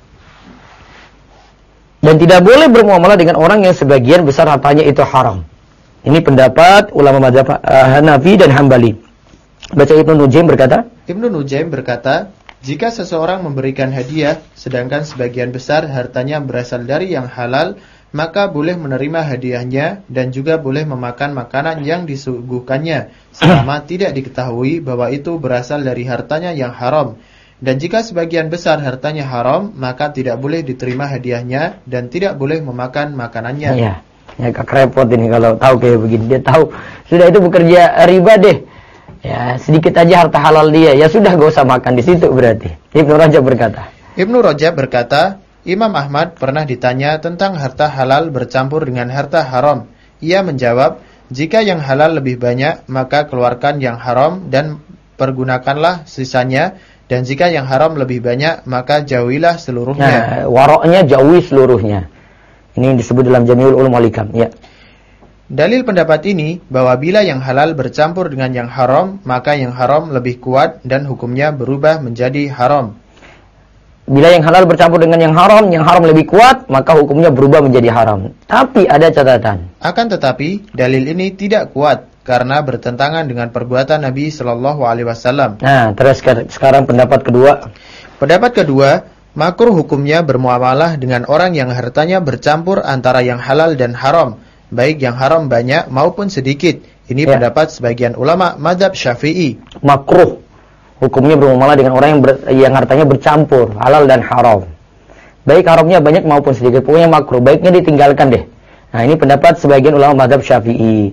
Dan tidak boleh bermuamalah dengan orang yang sebagian besar hartanya itu haram. Ini pendapat ulama mazhab Hanafi dan Hambali. Baca Ibnu Nujaim berkata, Ibnu Nujaim berkata, jika seseorang memberikan hadiah, sedangkan sebagian besar hartanya berasal dari yang halal, maka boleh menerima hadiahnya dan juga boleh memakan makanan yang disuguhkannya, selama tidak diketahui bahwa itu berasal dari hartanya yang haram. Dan jika sebagian besar hartanya haram, maka tidak boleh diterima hadiahnya dan tidak boleh memakan makanannya. Iya, ya agak repot ini kalau tahu kayak begini. Dia tahu sudah itu bekerja riba deh. Ya, sedikit aja harta halal dia. Ya sudah, gak usah makan di situ berarti. Ibnu Rajab berkata, Imam Ahmad pernah ditanya tentang harta halal bercampur dengan harta haram. Ia menjawab, jika yang halal lebih banyak, maka keluarkan yang haram dan pergunakanlah sisanya. Dan jika yang haram lebih banyak, maka jauhilah seluruhnya. Nah, waroknya jauhi seluruhnya. Ini disebut dalam Jami'ul Ulum wal Hikam. Ya. Dalil pendapat ini, bahwa bila yang halal bercampur dengan yang haram, maka yang haram lebih kuat dan hukumnya berubah menjadi haram. Bila yang halal bercampur dengan yang haram lebih kuat, maka hukumnya berubah menjadi haram. Tapi ada catatan. Akan tetapi, dalil ini tidak kuat, karena bertentangan dengan perbuatan Nabi Shallallahu Alaihi Wasallam. Nah, terus sekarang pendapat kedua. Pendapat kedua, makruh hukumnya bermuamalah dengan orang yang hartanya bercampur antara yang halal dan haram, baik yang haram banyak maupun sedikit. Ini pendapat sebagian ulama mazhab Syafi'i. Makruh hukumnya bermuamalah dengan orang yang hartanya bercampur halal dan haram, baik haramnya banyak maupun sedikit. Pokoknya makruh, baiknya ditinggalkan deh. Nah, ini pendapat sebagian ulama mazhab Syafi'i.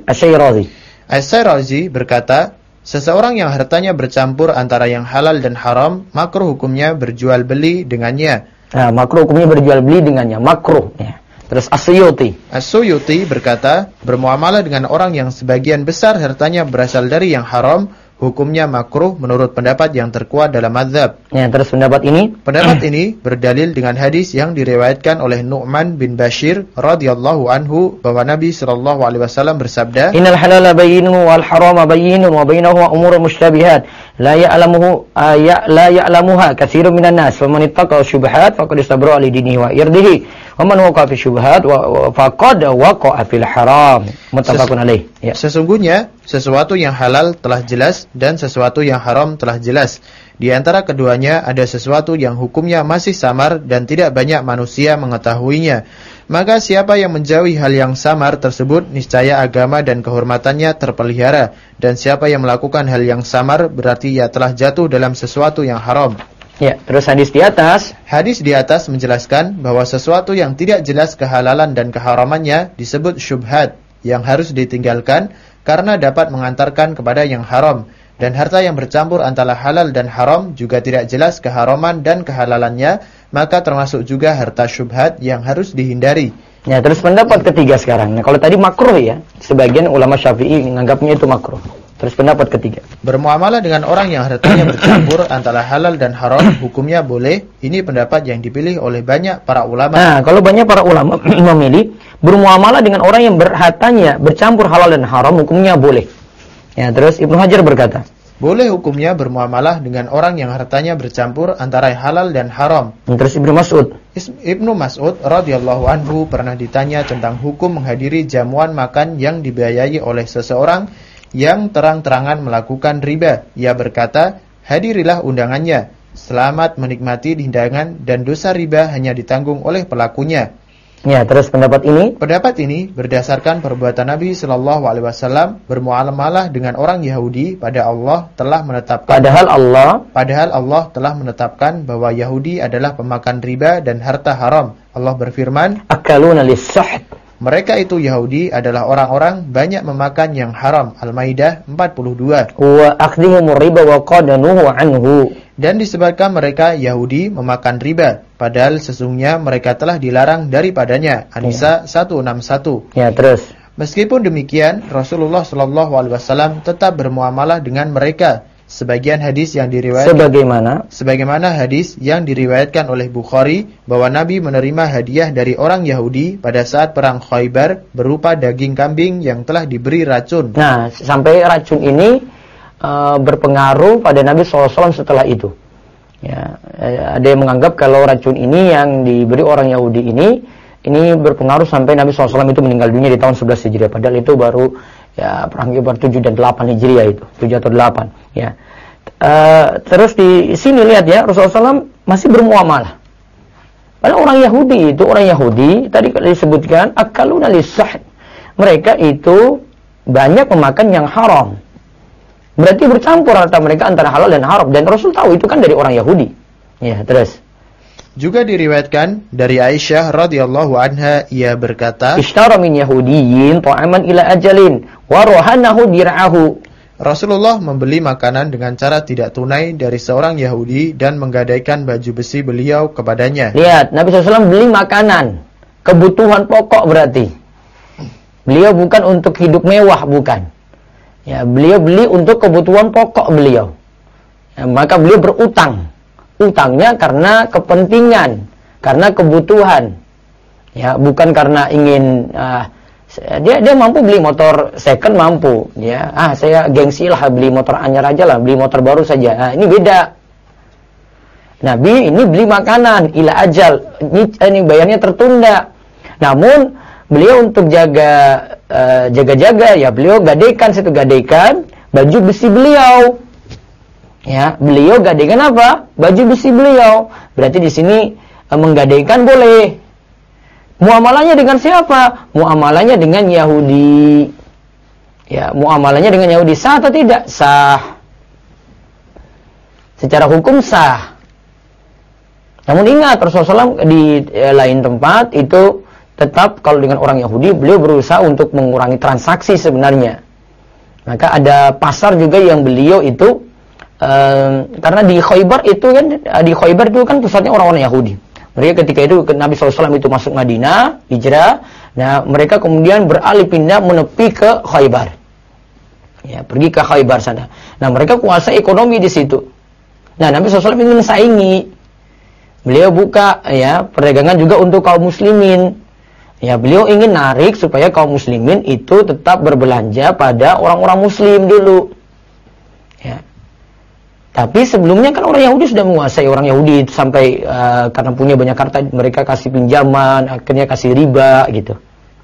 Asy-Syirazi berkata, seseorang yang hartanya bercampur antara yang halal dan haram, makruh hukumnya berjual beli dengannya. Nah, makruh hukumnya berjual beli dengannya, makruh. Ya. Terus As-Suyuti berkata, bermuamalah dengan orang yang sebagian besar hartanya berasal dari yang haram, hukumnya makruh menurut pendapat yang terkuat dalam mazhab. Ya, terus pendapat ini berdalil dengan hadis yang diriwayatkan oleh Nu'man bin Bashir radhiyallahu anhu bahwa Nabi sallallahu alaihi wasallam bersabda, Innal halala bayyinun wal harama bayyinun wa bainahuma umurun mushtabihat la ya'lamuha katsirun minan nas faman ittaqa syubhat faqad istabra li dinihi wa irdihi wa man waqa'a fi syubhat faqad waqa'a fil haram. Muttafaqun alaih. Ya. Sesungguhnya sesuatu yang halal telah jelas dan sesuatu yang haram telah jelas. Di antara keduanya ada sesuatu yang hukumnya masih samar dan tidak banyak manusia mengetahuinya. Maka siapa yang menjauhi hal yang samar tersebut, niscaya agama dan kehormatannya terpelihara. Dan siapa yang melakukan hal yang samar, berarti ia telah jatuh dalam sesuatu yang haram. Ya, terus hadis di atas menjelaskan bahwa sesuatu yang tidak jelas kehalalan dan keharamannya disebut syubhat, yang harus ditinggalkan karena dapat mengantarkan kepada yang haram. Dan harta yang bercampur antara halal dan haram juga tidak jelas keharaman dan kehalalannya, maka termasuk juga harta syubhat yang harus dihindari. Ya, terus pendapat ketiga sekarang. Nah, kalau tadi makruh ya, sebagian ulama Syafi'i menganggapnya itu makruh. Terus pendapat ketiga, bermuamalah dengan orang yang hartanya bercampur antara halal dan haram, hukumnya boleh. Ini pendapat yang dipilih oleh banyak para ulama. Nah, kalau banyak para ulama memilih bermuamalah dengan orang yang hartanya bercampur halal dan haram, hukumnya boleh. Ya, terus Ibnu Hajar berkata, boleh hukumnya bermuamalah dengan orang yang hartanya bercampur antara halal dan haram. Terus Ibnu Mas'ud radhiyallahu anhu pernah ditanya tentang hukum menghadiri jamuan makan yang dibiayai oleh seseorang yang terang-terangan melakukan riba. Ia berkata, hadirilah undangannya. selamat menikmati hidangan dan dosa riba hanya ditanggung oleh pelakunya. Ya, terus pendapat ini? Pendapat ini berdasarkan perbuatan Nabi Shallallahu Alaihi Wasallam bermuamalah dengan orang Yahudi. Padahal Allah telah menetapkan bahwa Yahudi adalah pemakan riba dan harta haram. Allah berfirman, akaluna lis-suht. Mereka itu Yahudi adalah orang-orang banyak memakan yang haram. Al-Maidah 42. Wa akhdhihumur riba wa qadanuhu anhu. Dan disebabkan mereka Yahudi memakan riba, padahal sesungguhnya mereka telah dilarang daripadanya. An-Nisa 161. Ya, terus. Meskipun demikian, Rasulullah Shallallahu Alaihi Wasallam tetap bermuamalah dengan mereka. Sebagaimana hadis yang diriwayatkan oleh Bukhari bahwa Nabi menerima hadiah dari orang Yahudi pada saat perang Khaybar berupa daging kambing yang telah diberi racun. Nah, sampai racun ini berpengaruh pada Nabi SAW setelah itu. Ya, ada yang menganggap kalau racun ini yang diberi orang Yahudi ini berpengaruh sampai Nabi SAW itu meninggal dunia di tahun 11 Hijriah. Padahal itu baru ya perang Khaybar 7 dan 8 Hijriah itu, 7 atau 8. Ya. Terus di sini lihat ya, Rasulullah SAW masih bermuamalah. Padahal orang Yahudi tadi disebutkan akaluna lis-suht. Mereka itu banyak memakan yang haram. Berarti bercampur harta mereka antara halal dan haram, dan Rasul tahu itu kan dari orang Yahudi. Ya, terus. Juga diriwayatkan dari Aisyah radhiyallahu anha, ia berkata, "Ishtara min yahudiyyin ta'aman ila ajalin wa rahanahu dir'ahu." Rasulullah membeli makanan dengan cara tidak tunai dari seorang Yahudi dan menggadaikan baju besi beliau kepadanya. Lihat, Nabi SAW beli makanan, kebutuhan pokok berarti. Beliau bukan untuk hidup mewah, bukan. Ya, beliau beli untuk kebutuhan pokok beliau. Ya, maka beliau berutang. Utangnya karena kepentingan, karena kebutuhan. Ya, bukan karena ingin dia mampu beli motor second, mampu. Ya, saya gengsi lah beli motor anyar aja lah, beli motor baru saja. Nah, ini beda. Nabi ini beli makanan ila ajal. Ini bayarnya tertunda. Namun beliau untuk jaga-jaga ya, beliau gadaikan baju besi beliau. Ya, beliau gadaikan apa? Baju besi beliau. Berarti di sini menggadaikan boleh. Muamalahnya dengan siapa? Muamalahnya dengan Yahudi. Ya, muamalahnya dengan Yahudi sah atau tidak? Sah. Secara hukum sah. Namun ingat, Rasulullah SAW di lain tempat itu tetap kalau dengan orang Yahudi beliau berusaha untuk mengurangi transaksi sebenarnya. Maka ada pasar juga yang beliau itu karena di Khaybar itu kan pusatnya orang-orang Yahudi. Mereka ketika itu Nabi SAW itu masuk Madinah, hijrah. Nah, mereka kemudian beralih pindah menepi ke Khaybar. Ya, pergi ke Khaybar sana. Nah, mereka kuasai ekonomi di situ. Nah, Nabi SAW ingin saingi. Beliau buka ya perdagangan juga untuk kaum muslimin. Ya, beliau ingin narik supaya kaum muslimin itu tetap berbelanja pada orang-orang muslim dulu. Ya. Tapi sebelumnya kan orang Yahudi sudah menguasai, orang Yahudi itu sampai karena punya banyak harta mereka kasih pinjaman, akhirnya kasih riba gitu.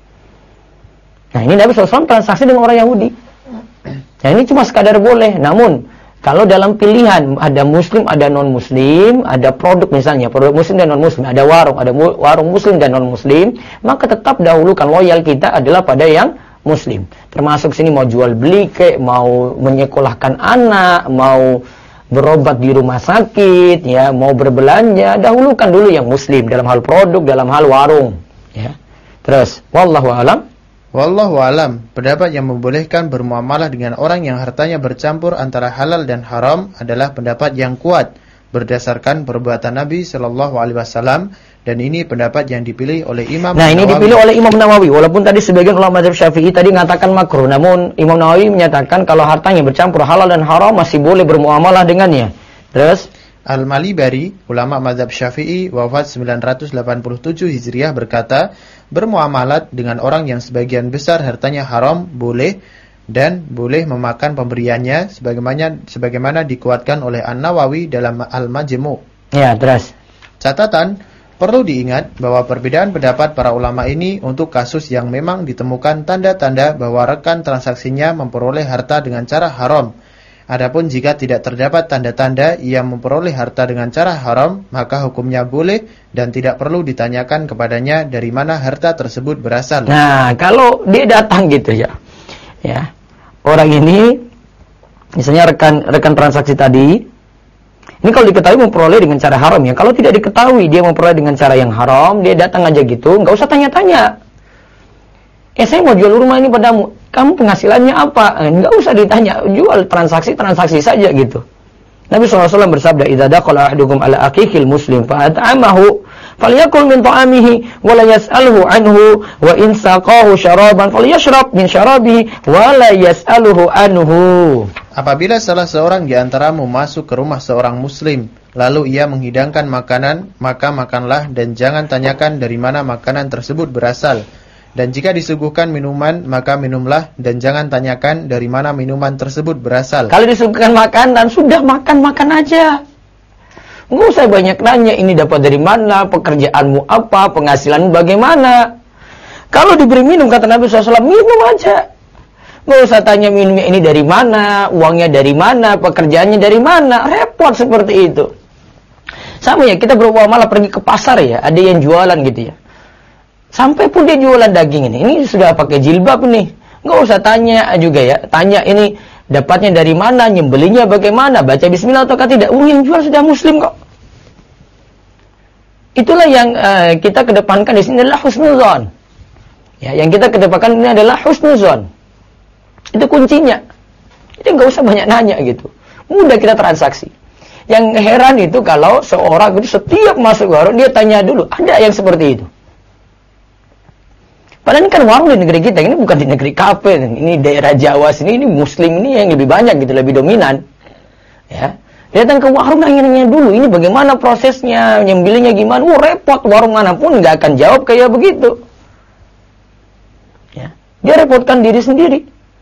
Nah, ini Nabi SAW transaksi dengan orang Yahudi. Nah, ini cuma sekadar boleh. Namun kalau dalam pilihan ada muslim, ada non-muslim, ada produk misalnya, produk muslim dan non-muslim, ada warung muslim dan non-muslim, maka tetap dahulukan loyal kita adalah pada yang muslim. Termasuk sini mau jual beli mau menyekolahkan anak, mau berobat di rumah sakit, ya, mau berbelanja, dahulukan dulu yang muslim dalam hal produk, dalam hal warung, ya. Terus, wallahu a'lam. Wallahu alam, pendapat yang membolehkan bermuamalah dengan orang yang hartanya bercampur antara halal dan haram adalah pendapat yang kuat berdasarkan perbuatan Nabi Shallallahu Alaihi Wasallam, dan ini pendapat yang dipilih oleh Imam Nawawi. Ini dipilih oleh Imam Nawawi, walaupun tadi sebagian ulama mazhab Syafi'i tadi mengatakan makruh, namun Imam Nawawi menyatakan kalau hartanya bercampur halal dan haram masih boleh bermuamalah dengannya. Terus Al-Malibari, ulama mazhab Syafi'i, wafat 987 Hijriah, berkata, bermuamalat dengan orang yang sebagian besar hartanya haram boleh, dan boleh memakan pemberiannya sebagaimana dikuatkan oleh An-Nawawi dalam Al-Majmu'. Ya, terus. Catatan, perlu diingat bahwa perbedaan pendapat para ulama ini untuk kasus yang memang ditemukan tanda-tanda bahwa rekan transaksinya memperoleh harta dengan cara haram. Adapun jika tidak terdapat tanda-tanda ia memperoleh harta dengan cara haram, maka hukumnya boleh dan tidak perlu ditanyakan kepadanya dari mana harta tersebut berasal. Nah, kalau dia datang gitu ya. Ya. Orang ini misalnya rekan transaksi tadi, ini kalau diketahui memperoleh dengan cara haram ya. Kalau tidak diketahui dia memperoleh dengan cara yang haram, dia datang aja gitu, nggak usah tanya-tanya. Saya mau jual rumah ini padamu. Kamu penghasilannya apa? Nggak usah ditanya. Jual transaksi saja gitu. Nabi SAW bersabda, "Idza daqala ahadukum ala akhihil muslim fa at'amahu falyakul min ta'amihi wa la yas'alhu anhu wa in saqahu syaraban falyashrab min syarabihi wa la yas'alhu anhu." Apabila salah seorang di antaramu masuk ke rumah seorang muslim, lalu ia menghidangkan makanan, maka makanlah dan jangan tanyakan dari mana makanan tersebut berasal. Dan jika disuguhkan minuman, maka minumlah dan jangan tanyakan dari mana minuman tersebut berasal. Kalau disuguhkan makanan, sudah makan aja. Nggak usah banyak nanya, ini dapat dari mana, pekerjaanmu apa, penghasilanmu bagaimana. Kalau diberi minum, kata Nabi SAW, minum aja. Nggak usah tanya minumnya ini dari mana, uangnya dari mana, pekerjaannya dari mana. Repot seperti itu. Sama ya, kita malah pergi ke pasar ya, ada yang jualan gitu ya. Sampai pun dia jualan daging ini sudah pakai jilbab nih. Nggak usah tanya juga ya. Tanya ini dapatnya dari mana, nyembelinya bagaimana, baca bismillah ataukah tidak. Yang jual sudah muslim kok. Itulah yang kita kedepankan di sini adalah husnuzon. Ya, yang kita kedepankan ini adalah husnuzon. Itu kuncinya. Jadi nggak usah banyak nanya gitu. Mudah kita transaksi. Yang heran itu kalau seorang itu setiap masuk warung dia tanya dulu. Ada yang seperti itu. Padahal ini kan warung di negeri kita, ini bukan di negeri kafe, ini daerah Jawa sini, ini muslim ini yang lebih banyak gitu, lebih dominan. Ya. Dia datang ke warung nanya-nanya dulu, ini bagaimana prosesnya, nyembelinya gimana, repot, warung manapun nggak akan jawab kayak begitu. Ya. Dia repotkan diri sendiri.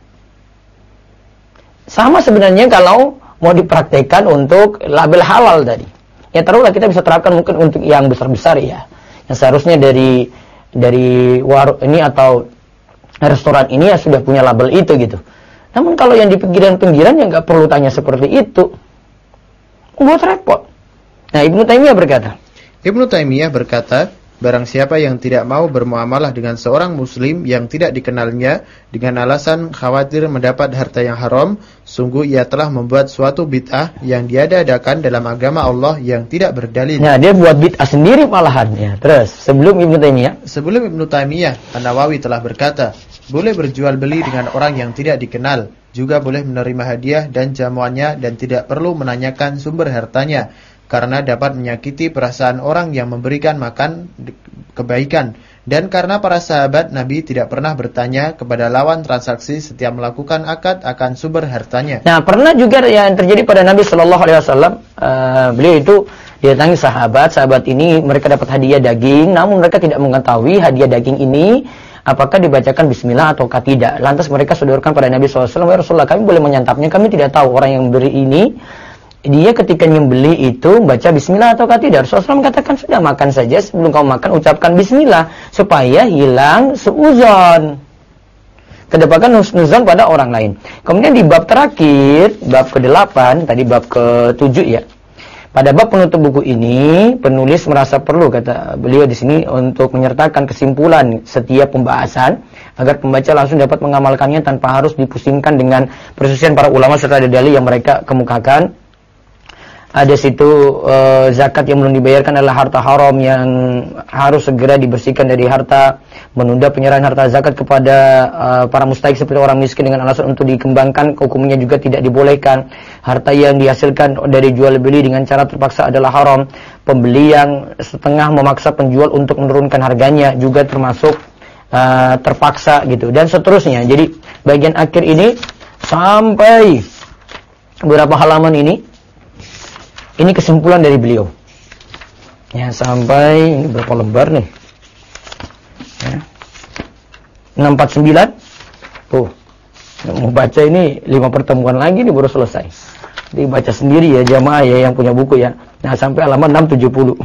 Sama sebenarnya kalau mau dipraktekkan untuk label halal tadi. Ya taruhlah kita bisa terapkan mungkin untuk yang besar-besar ya. Yang seharusnya dari warung ini atau restoran ini ya sudah punya label itu gitu. Namun kalau yang di pinggiran-pinggiran ya nggak perlu tanya seperti itu. Buat repot. Nah, Ibnu Taimiyah berkata, barang siapa yang tidak mau bermuamalah dengan seorang muslim yang tidak dikenalnya dengan alasan khawatir mendapat harta yang haram, sungguh ia telah membuat suatu bid'ah yang diada-adakan dalam agama Allah yang tidak berdalil. Nah, dia buat bid'ah sendiri malahan ya. Terus, sebelum Ibnu Taimiyah, An-Nawawi telah berkata, boleh berjual beli dengan orang yang tidak dikenal, juga boleh menerima hadiah dan jamuannya dan tidak perlu menanyakan sumber hartanya, karena dapat menyakiti perasaan orang yang memberikan makan kebaikan, dan karena para sahabat Nabi tidak pernah bertanya kepada lawan transaksi setiap melakukan akad akan sumber hartanya. Nah, pernah juga yang terjadi pada Nabi Shallallahu Alaihi Wasallam, beliau itu didatangi sahabat ini mereka dapat hadiah daging, namun mereka tidak mengetahui hadiah daging ini apakah dibacakan bismillah ataukah tidak. Lantas mereka sodorkan pada Nabi SAW, ya Rasulullah, kami boleh menyantapnya, kami tidak tahu orang yang memberi ini dia ketika nyembeli itu baca bismillah ataukah tidak. Rasulullah mengatakan, sudah makan saja, sebelum kamu makan ucapkan bismillah supaya hilang suuzon, kedepankan husnuzon pada orang lain. Kemudian di bab terakhir, bab ke-8, tadi bab ke-7 ya. Pada bab penutup buku ini, penulis merasa perlu, kata beliau di sini, untuk menyertakan kesimpulan setiap pembahasan agar pembaca langsung dapat mengamalkannya tanpa harus dipusingkan dengan perselisihan para ulama serta dalil yang mereka kemukakan. Ada situ zakat yang belum dibayarkan adalah harta haram yang harus segera dibersihkan dari harta, menunda penyerahan harta zakat kepada para mustahik seperti orang miskin dengan alasan untuk dikembangkan, hukumnya juga tidak dibolehkan. Harta yang dihasilkan dari jual beli dengan cara terpaksa adalah haram. Pembeli yang setengah memaksa penjual untuk menurunkan harganya juga termasuk terpaksa gitu, dan seterusnya. Jadi bagian akhir ini sampai beberapa halaman ini kesimpulan dari beliau. Ya, sampai ini berapa lembar nih? Ya. 649. Tuh. Mau baca ini 5 pertemuan lagi nih baru selesai. Dibaca sendiri ya jamaah ya yang punya buku ya. Nah, sampai halaman 670.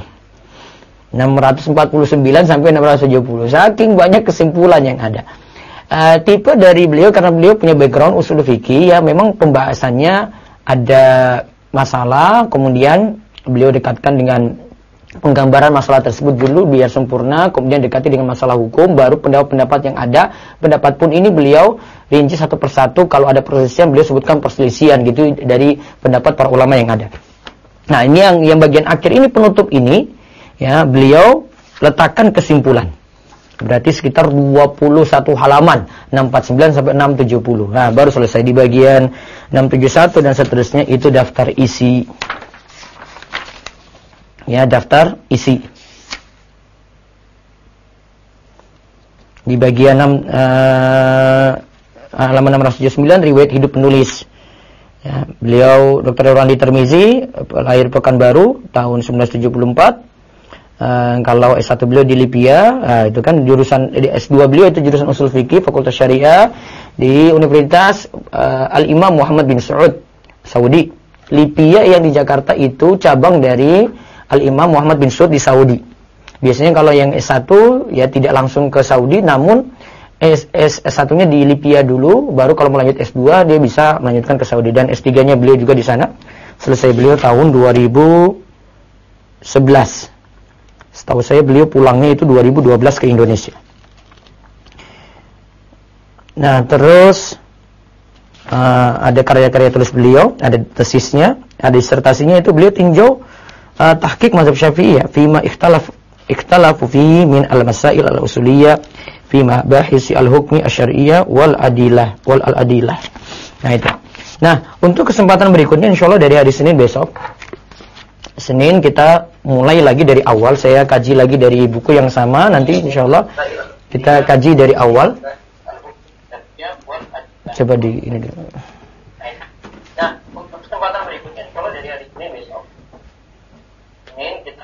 649 sampai 670. Saking banyak kesimpulan yang ada. Tipe dari beliau karena beliau punya background usul fikih ya, memang pembahasannya ada masalah, kemudian beliau dekatkan dengan penggambaran masalah tersebut dulu biar sempurna, kemudian dekati dengan masalah hukum, baru pendapat-pendapat yang ada. Pendapat pun ini beliau rinci satu persatu, kalau ada perselisihan beliau sebutkan perselisihan gitu dari pendapat para ulama yang ada. Nah, ini yang bagian akhir ini, penutup ini ya, beliau letakkan kesimpulan. Berarti sekitar 21 halaman, 649 sampai 670. Nah, baru selesai di bagian 671 dan seterusnya itu daftar isi. Ya, daftar isi. Di bagian halaman 679 riwayat hidup penulis. Ya, beliau Dr. Randi Tirmizi, lahir Pekanbaru tahun 1974. Kalau S1 beliau di Libya, itu kan jurusan S2 beliau itu jurusan usul fikih Fakultas Syariah di Universitas Al-Imam Muhammad bin Saud, Saudi. Libya yang di Jakarta itu cabang dari Al-Imam Muhammad bin Saud di Saudi. Biasanya kalau yang S1 ya tidak langsung ke Saudi, namun S1-nya di Libya dulu, baru kalau mau lanjut S2 dia bisa melanjutkan ke Saudi. Dan S3-nya beliau juga di sana. Selesai beliau tahun 2011. Setahu saya beliau pulangnya itu 2012 ke Indonesia. Nah, terus ada karya-karya tulis beliau, ada tesisnya, ada disertasinya, itu beliau tinjau tahqiq mazhab Syafi'iyah fima ikhtalafu fihi min al-masail al-usuliyah fima bahisi al-hukmi asy-syar'iyyah wal adilah. Nah, itu. Nah, untuk kesempatan berikutnya insyaallah dari hari Senin besok, Senin kita mulai lagi dari awal. Saya kaji lagi dari buku yang sama. Nanti insyaallah kita kaji dari awal. Coba di ini dulu. Nah, untuk kesempatan berikutnya insyaallah dari hari Senin besok. Senin kita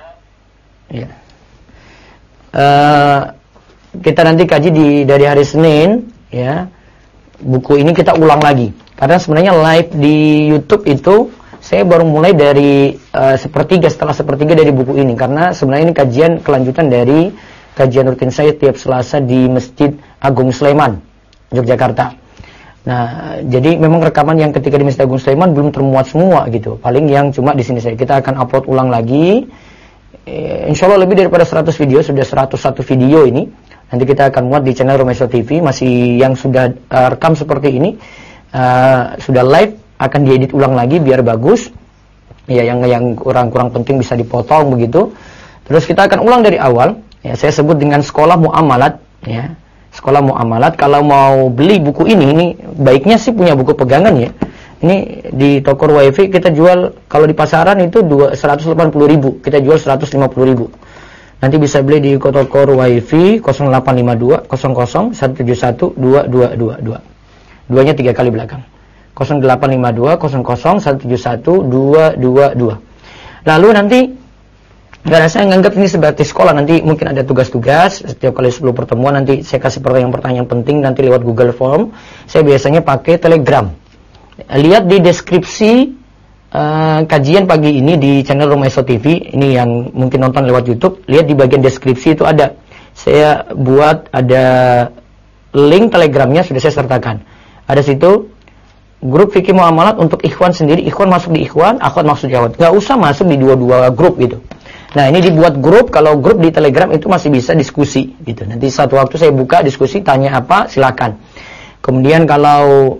kita nanti kaji dari hari Senin ya. Buku ini kita ulang lagi. Karena sebenarnya live di YouTube itu saya baru mulai dari setelah sepertiga dari buku ini, karena sebenarnya ini kajian kelanjutan dari kajian rutin saya tiap Selasa di Masjid Agung Sleman, Yogyakarta. Nah, jadi memang rekaman yang ketika di Masjid Agung Sleman belum termuat semua gitu. Paling yang cuma di sini saya. Kita akan upload ulang lagi. Insya Allah lebih daripada 100 video, sudah 101 video ini. Nanti kita akan muat di channel Romeso TV, masih yang sudah rekam seperti ini, sudah live, akan diedit ulang lagi biar bagus. Ya, yang kurang penting bisa dipotong begitu. Terus kita akan ulang dari awal. Ya, saya sebut dengan sekolah muamalat. Ya, sekolah muamalat. Kalau mau beli buku ini baiknya sih punya buku pegangan ya. Ini di toko WiFi kita jual, kalau di pasaran itu 180.000, kita jual 150.000. Nanti bisa beli di toko WiFi 0852 00 171 2222. Duanya 3 kali belakang. 0852 00 171 222. Lalu nanti, karena saya menganggap ini seperti sekolah, nanti mungkin ada tugas-tugas setiap kali 10 pertemuan, nanti saya kasih pertanyaan penting nanti lewat Google Form. Saya biasanya pakai Telegram. Lihat di deskripsi kajian pagi ini di channel Romeso TV, ini yang mungkin nonton lewat YouTube, lihat di bagian deskripsi itu ada, saya buat ada link Telegramnya, sudah saya sertakan. Ada situ grup fikih muamalat untuk ikhwan sendiri, ikhwan masuk di ikhwan, akhwat masuk di akhwat, nggak usah masuk di dua-dua grup gitu. Nah, ini dibuat grup, kalau grup di Telegram itu masih bisa diskusi gitu. Nanti satu waktu saya buka diskusi, tanya apa silakan. Kemudian kalau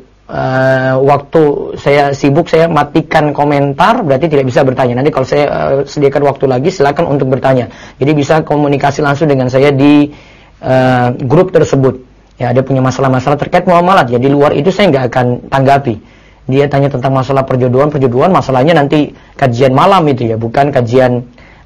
waktu saya sibuk, saya matikan komentar, berarti tidak bisa bertanya. Nanti kalau saya sediakan waktu lagi, silakan untuk bertanya. Jadi bisa komunikasi langsung dengan saya di grup tersebut. Ya, ada punya masalah-masalah terkait muamalat. Ya, di luar itu saya nggak akan tanggapi. Dia tanya tentang masalah perjodohan, masalahnya nanti kajian malam itu ya, bukan kajian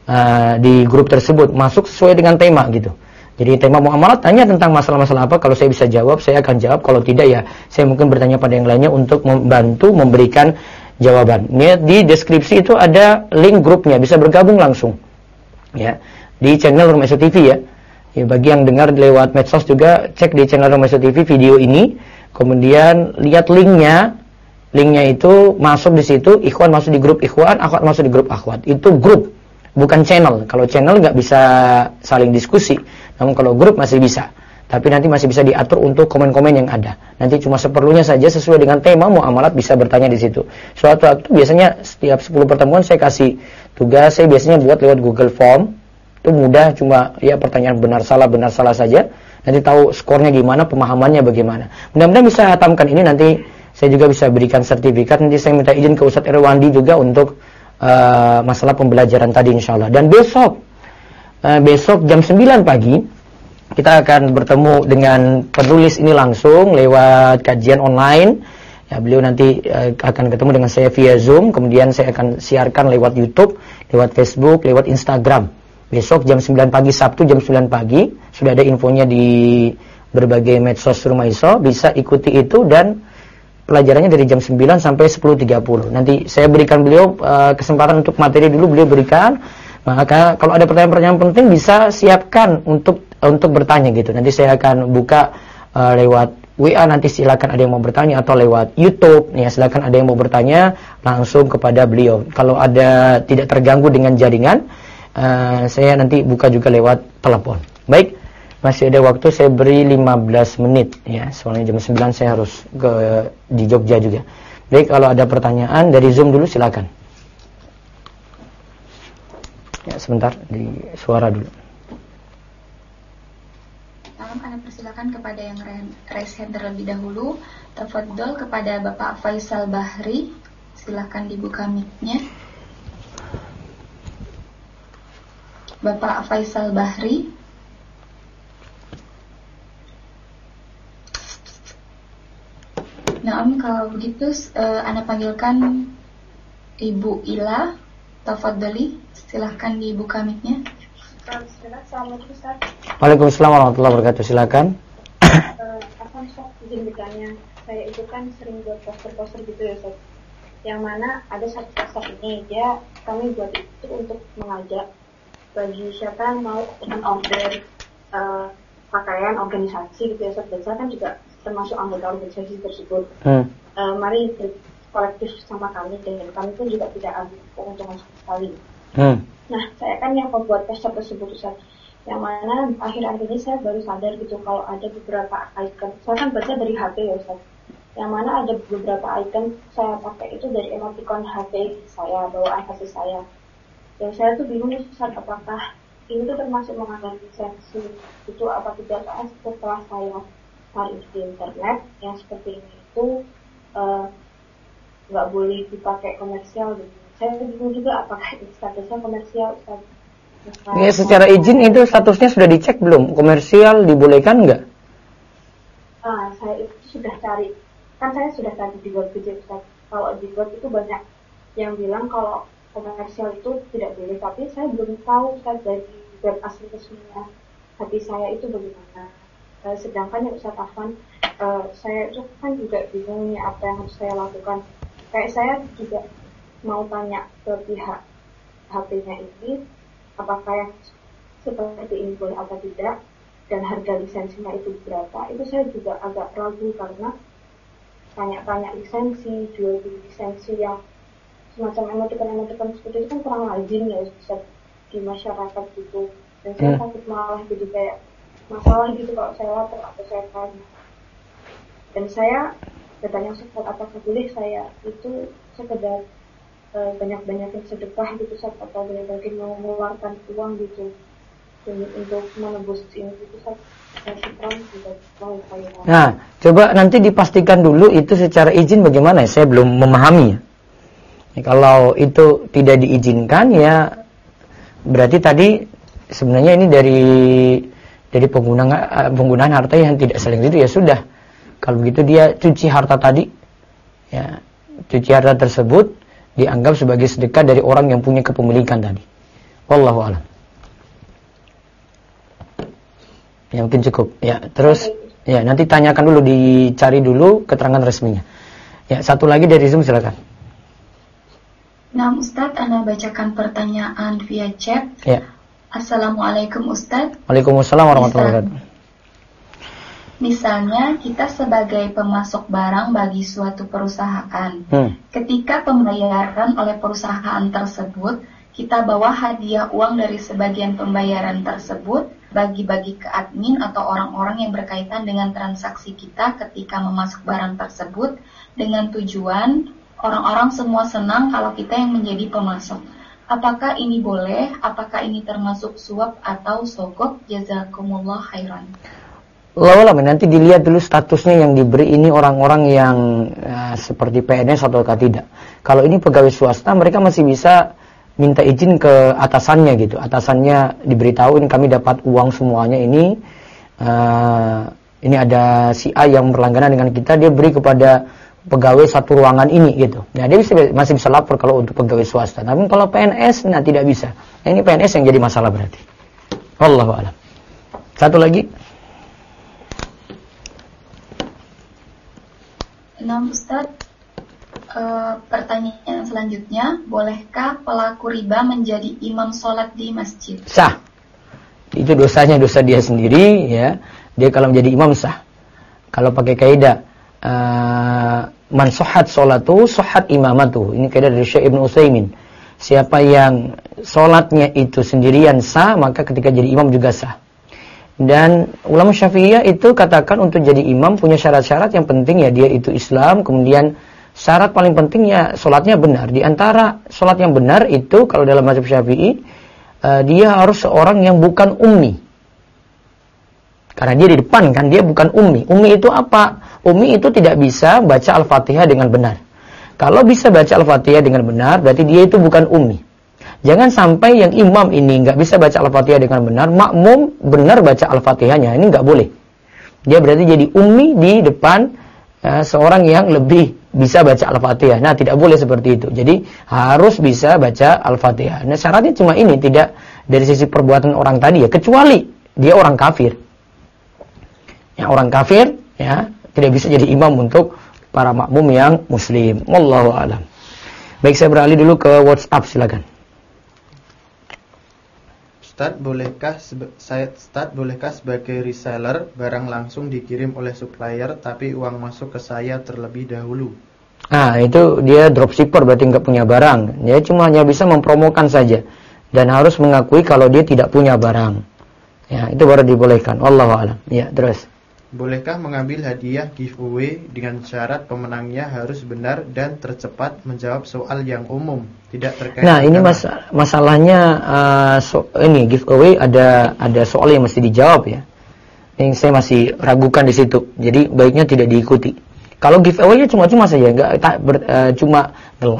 di grup tersebut. Masuk sesuai dengan tema gitu. Jadi tema muamalat, tanya tentang masalah-masalah apa, kalau saya bisa jawab, saya akan jawab. Kalau tidak ya, saya mungkin bertanya pada yang lainnya untuk membantu memberikan jawaban. Ini di deskripsi itu ada link grupnya, bisa bergabung langsung. Ya, di channel Romeso TV ya. Ya, bagi yang dengar lewat medsos juga, cek di channel Romeso TV video ini, kemudian lihat linknya. Linknya itu masuk di situ, ikhwan masuk di grup ikhwan, akhwat masuk di grup akhwat. Itu grup, bukan channel. Kalau channel nggak bisa saling diskusi. Namun kalau grup masih bisa. Tapi nanti masih bisa diatur untuk komen-komen yang ada. Nanti cuma seperlunya saja sesuai dengan tema muamalat bisa bertanya di situ. Suatu waktu biasanya setiap 10 pertemuan saya kasih tugas, saya biasanya buat lewat Google Form. Itu mudah, cuma ya pertanyaan benar salah saja. Nanti tahu skornya gimana, pemahamannya bagaimana. Mudah-mudahan bisa hatamkan ini, nanti saya juga bisa berikan sertifikat. Nanti saya minta izin ke Ustadz Irwandi juga untuk masalah pembelajaran tadi insyaallah. Dan besok jam 9 pagi kita akan bertemu dengan penulis ini langsung lewat kajian online. Ya, beliau nanti akan ketemu dengan saya via Zoom, kemudian saya akan siarkan lewat YouTube, lewat Facebook, lewat Instagram. Besok jam 9 pagi, Sabtu jam 9 pagi, sudah ada infonya di berbagai medsos Rumah Iso, bisa ikuti itu dan pelajarannya dari jam 9 sampai 10.30. Nanti saya berikan beliau kesempatan untuk materi dulu beliau berikan. Maka kalau ada pertanyaan-pertanyaan penting bisa siapkan untuk bertanya gitu. Nanti saya akan buka lewat WA, nanti silakan ada yang mau bertanya, atau lewat YouTube ya, silakan ada yang mau bertanya langsung kepada beliau. Kalau ada tidak terganggu dengan jaringan, saya nanti buka juga lewat telepon. Baik, masih ada waktu, saya beri 15 menit ya, soalnya jam 9 saya harus di Jogja juga. Baik, kalau ada pertanyaan dari Zoom dulu silakan. Ya, sebentar di suara dulu. Anda persilakan kepada yang raise hand terlebih dahulu. Tafadhol kepada Bapak Faisal Bahri, silakan dibuka mic-nya. Bapak Faisal Bahri. Nah, kalau begitu Anda panggilkan Ibu Ila. Tafadholi, silahkan dibuka mic-nya. Assalamualaikum Ustaz. Waalaikumsalam warahmatullahi wabarakatuh. Silakan. Apa Ustaz izin bertanya? Saya itu kan sering buat poster-poster gitu ya Ustaz. Yang mana ada satu poster ini kami buat itu untuk mengajak bagi siapa yang mau order pakaian organisasi gitu ya Ustaz. Dan saya kan juga termasuk anggota organisasi tersebut. Mari kolektif sama kami, dan kami pun juga tidak ambil keuntungan sekali. Nah, saya kan yang membuat poster tersebut Ustaz, yang mana akhir-akhir ini saya baru sadar gitu kalau ada beberapa icon. Saya kan baca dari HP ya Ustaz, yang mana ada beberapa icon saya pakai itu dari emoticon HP saya, bawaan HP saya. Dan saya tuh bingung Ustaz, apakah ini tuh termasuk melanggar lisensi itu apa tidak. Setelah saya cari di internet yang seperti ini itu nggak boleh dipakai komersial gitu. Saya bingung juga apakah itu statusnya komersial. Ya, secara izin itu statusnya sudah dicek belum? Komersial dibolehkan nggak? Saya itu sudah cari. Kan saya sudah cari di web Ustaz. Kalau di web itu banyak yang bilang kalau komersial itu tidak boleh. Tapi saya belum tahu Ustaz dari web asli resminya hati saya itu bagaimana. Sedangkan yang Ustaz Afwan, saya itu kan juga bingung apa yang harus saya lakukan. Kayak saya juga mau tanya ke pihak HP-nya ini, apakah yang seperti ini boleh atau tidak, dan harga lisensinya itu berapa. Itu saya juga agak ragu karena tanya-tanya lisensi, jual beli lisensi yang semacam emoticon seperti itu kan kurang lazim ya bisa di masyarakat gitu. Dan saya takut malah jadi kayak masalah gitu kalau saya lapor atau saya tanya. Dan saya bertanya Ustaz, apakah boleh saya itu sekedar banyak-banyakin sedekah gitu Ustaz, atau banyak-banyakin mengeluarkan uang gitu untuk menebus ini gitu Ustaz. Nah, coba nanti dipastikan dulu itu secara izin bagaimana ya, saya belum memahami ya. Kalau itu tidak diizinkan ya berarti tadi sebenarnya ini dari penggunaan harta yang tidak saling itu ya sudah. Kalau begitu dia cuci harta tadi, ya, cuci harta tersebut dianggap sebagai sedekah dari orang yang punya kepemilikan tadi. Wallahu a'lam. Ya mungkin cukup. Ya, terus ya nanti tanyakan dulu, dicari dulu keterangan resminya. Ya, satu lagi dari Zoom silakan. Nah, Ustadz, Anda bacakan pertanyaan via chat. Ya. Assalamualaikum Ustadz. Waalaikumsalam warahmatullahi wabarakatuh. Misalnya kita sebagai pemasok barang bagi suatu perusahaan, ketika pembayaran oleh perusahaan tersebut, kita bawa hadiah uang dari sebagian pembayaran tersebut, bagi-bagi ke admin atau orang-orang yang berkaitan dengan transaksi kita ketika memasuk barang tersebut dengan tujuan orang-orang semua senang kalau kita yang menjadi pemasok. Apakah ini boleh? Apakah ini termasuk suap atau sogok? Jazakumullah khairan. Lalu nanti dilihat dulu statusnya yang diberi ini orang-orang yang seperti PNS atau tidak. Kalau ini pegawai swasta, mereka masih bisa minta izin ke atasannya gitu. Atasannya diberitahu ini kami dapat uang semuanya ini ada si A yang berlangganan dengan kita, dia beri kepada pegawai satu ruangan ini gitu. Nah, dia masih bisa lapor kalau untuk pegawai swasta. Tapi kalau PNS, tidak bisa. Nah, ini PNS yang jadi masalah berarti. Wallahu a'lam. Satu lagi. Nah, Ustaz, pertanyaan selanjutnya, bolehkah pelaku riba menjadi imam sholat di masjid? Sah. Itu dosanya dosa dia sendiri, ya. Dia kalau menjadi imam sah. Kalau pakai kaidah man sahhat sholatu sahhat imamatu. Ini kaidah dari Syekh Ibnu Utsaimin. Siapa yang sholatnya itu sendirian sah, maka ketika jadi imam juga sah. Dan ulama Syafi'iyah itu katakan untuk jadi imam punya syarat-syarat yang penting ya dia itu Islam, kemudian syarat paling penting ya sholatnya benar. Di antara sholat yang benar itu kalau dalam mazhab Syafi'i dia harus seorang yang bukan ummi. Karena dia di depan kan, dia bukan ummi. Ummi itu apa? Ummi itu tidak bisa baca Al-Fatihah dengan benar. Kalau bisa baca Al-Fatihah dengan benar, berarti dia itu bukan ummi. Jangan sampai yang imam ini nggak bisa baca Al-Fatihah dengan benar, makmum benar baca Al-Fatihahnya. Ini nggak boleh. Dia berarti jadi ummi di depan seorang yang lebih bisa baca Al-Fatihah. Nah, tidak boleh seperti itu. Jadi harus bisa baca Al-Fatihah. Nah, syaratnya cuma ini, tidak dari sisi perbuatan orang tadi ya, kecuali dia orang kafir. Ya, orang kafir ya tidak bisa jadi imam untuk para makmum yang muslim. Wallahu a'lam. Baik, saya beralih dulu ke WhatsApp, silakan. Ustaz, bolehkah sebagai reseller barang langsung dikirim oleh supplier tapi uang masuk ke saya terlebih dahulu? Nah, itu dia dropshipper, berarti nggak punya barang. Dia cuma hanya bisa mempromokan saja dan harus mengakui kalau dia tidak punya barang. Ya, itu baru dibolehkan. Wallahu a'lam. Ya, terus. Bolehkah mengambil hadiah giveaway dengan syarat pemenangnya harus benar dan tercepat menjawab soal yang umum, tidak terkait? Nah, ini masalahnya ini giveaway ada soal yang mesti dijawab ya. Yang saya masih ragukan di situ. Jadi baiknya tidak diikuti. Kalau giveaway-nya cuma-cuma saja, cuma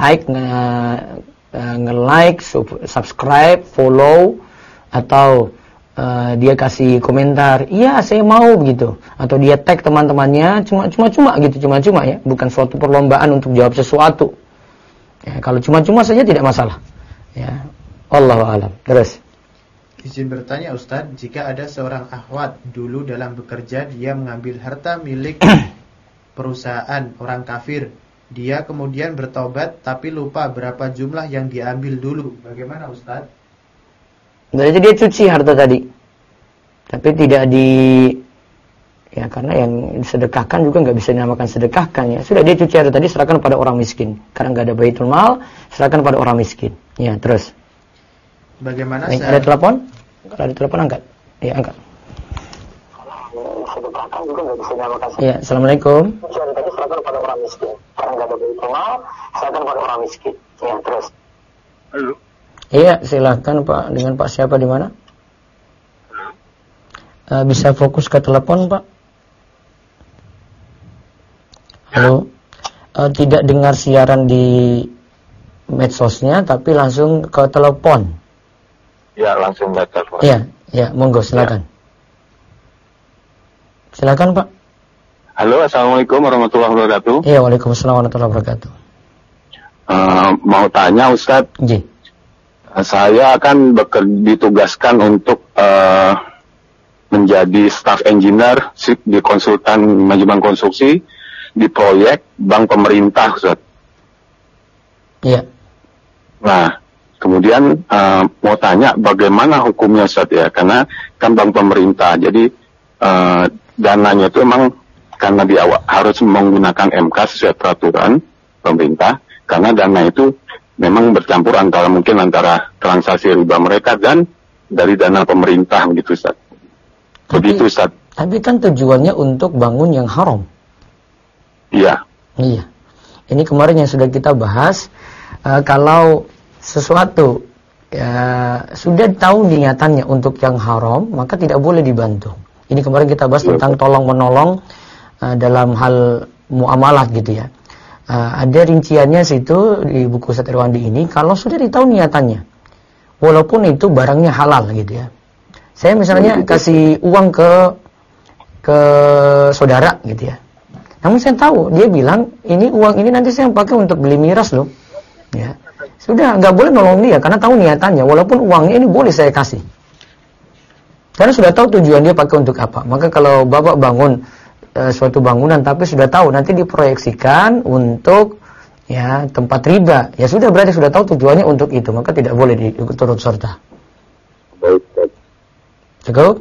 nge-like, subscribe, follow, atau dia kasih komentar, iya saya mau begitu, atau dia tag teman-temannya, cuma-cuma ya, bukan suatu perlombaan untuk jawab sesuatu. Ya, kalau cuma-cuma saja tidak masalah. Ya, Allahu a'lam. Terus. Izin bertanya Ustadz, jika ada seorang akhwat dulu dalam bekerja dia mengambil harta milik perusahaan orang kafir, dia kemudian bertobat tapi lupa berapa jumlah yang diambil dulu, bagaimana Ustadz? Berarti dia cuci harta tadi, tapi tidak ya karena yang sedekahkan juga nggak bisa dinamakan sedekahkan ya. Sudah dia cuci harta tadi, serahkan pada orang miskin. Karena nggak ada baitul mal, serahkan pada orang miskin. Ya, terus. Bagaimana? Ada telepon? Kalau ada telepon angkat. Ya, angkat. Sedekahkan juga nggak bisa dinamakan. Ya, assalamualaikum. Cuci harta tadi serahkan pada orang miskin. Karena nggak ada baitul mal, serahkan pada orang miskin. Ya, terus. Halo. Iya, silakan Pak. Dengan Pak siapa di mana? Bisa fokus ke telepon, Pak? Halo. Tidak dengar siaran di medsosnya, tapi langsung ke telepon. Ya, langsung ke telepon. Iya, monggo silakan. Ya. Silakan, Pak. Halo, assalamualaikum warahmatullahi wabarakatuh. Iya, waalaikumsalam warahmatullahi wabarakatuh. Mau tanya Ustadz. Ji. Saya akan ditugaskan untuk menjadi staff engineer di konsultan manajemen konstruksi di proyek bank pemerintah, Ustaz. Iya. Nah, kemudian mau tanya bagaimana hukumnya, Ustaz ya? Karena kan bank pemerintah, jadi dananya itu memang karena harus menggunakan MK sesuai peraturan pemerintah, karena dana itu memang bercampur antara transaksi riba mereka dan dari dana pemerintah begitu, Ustaz. Begitu Ustaz. Tapi kan tujuannya untuk bangun yang haram. Iya. Iya. Ini kemarin yang sudah kita bahas, kalau sesuatu sudah tahu niatannya untuk yang haram, maka tidak boleh dibantu. Ini kemarin kita bahas tentang tolong menolong dalam hal muamalah gitu ya. Ada rinciannya situ di buku Ustaz Irwandi ini, kalau sudah ditahu niatannya, walaupun itu barangnya halal gitu ya. Saya misalnya kasih uang ke saudara gitu ya. Namun saya tahu dia bilang ini uang ini nanti saya pakai untuk beli miras loh. Ya. Sudah nggak boleh nolong dia karena tahu niatannya, walaupun uangnya ini boleh saya kasih. Karena sudah tahu tujuan dia pakai untuk apa. Maka kalau Bapak bangun suatu bangunan tapi sudah tahu nanti diproyeksikan untuk ya tempat riba, ya sudah berarti sudah tahu tujuannya untuk itu, maka tidak boleh diturut serta. Cukup?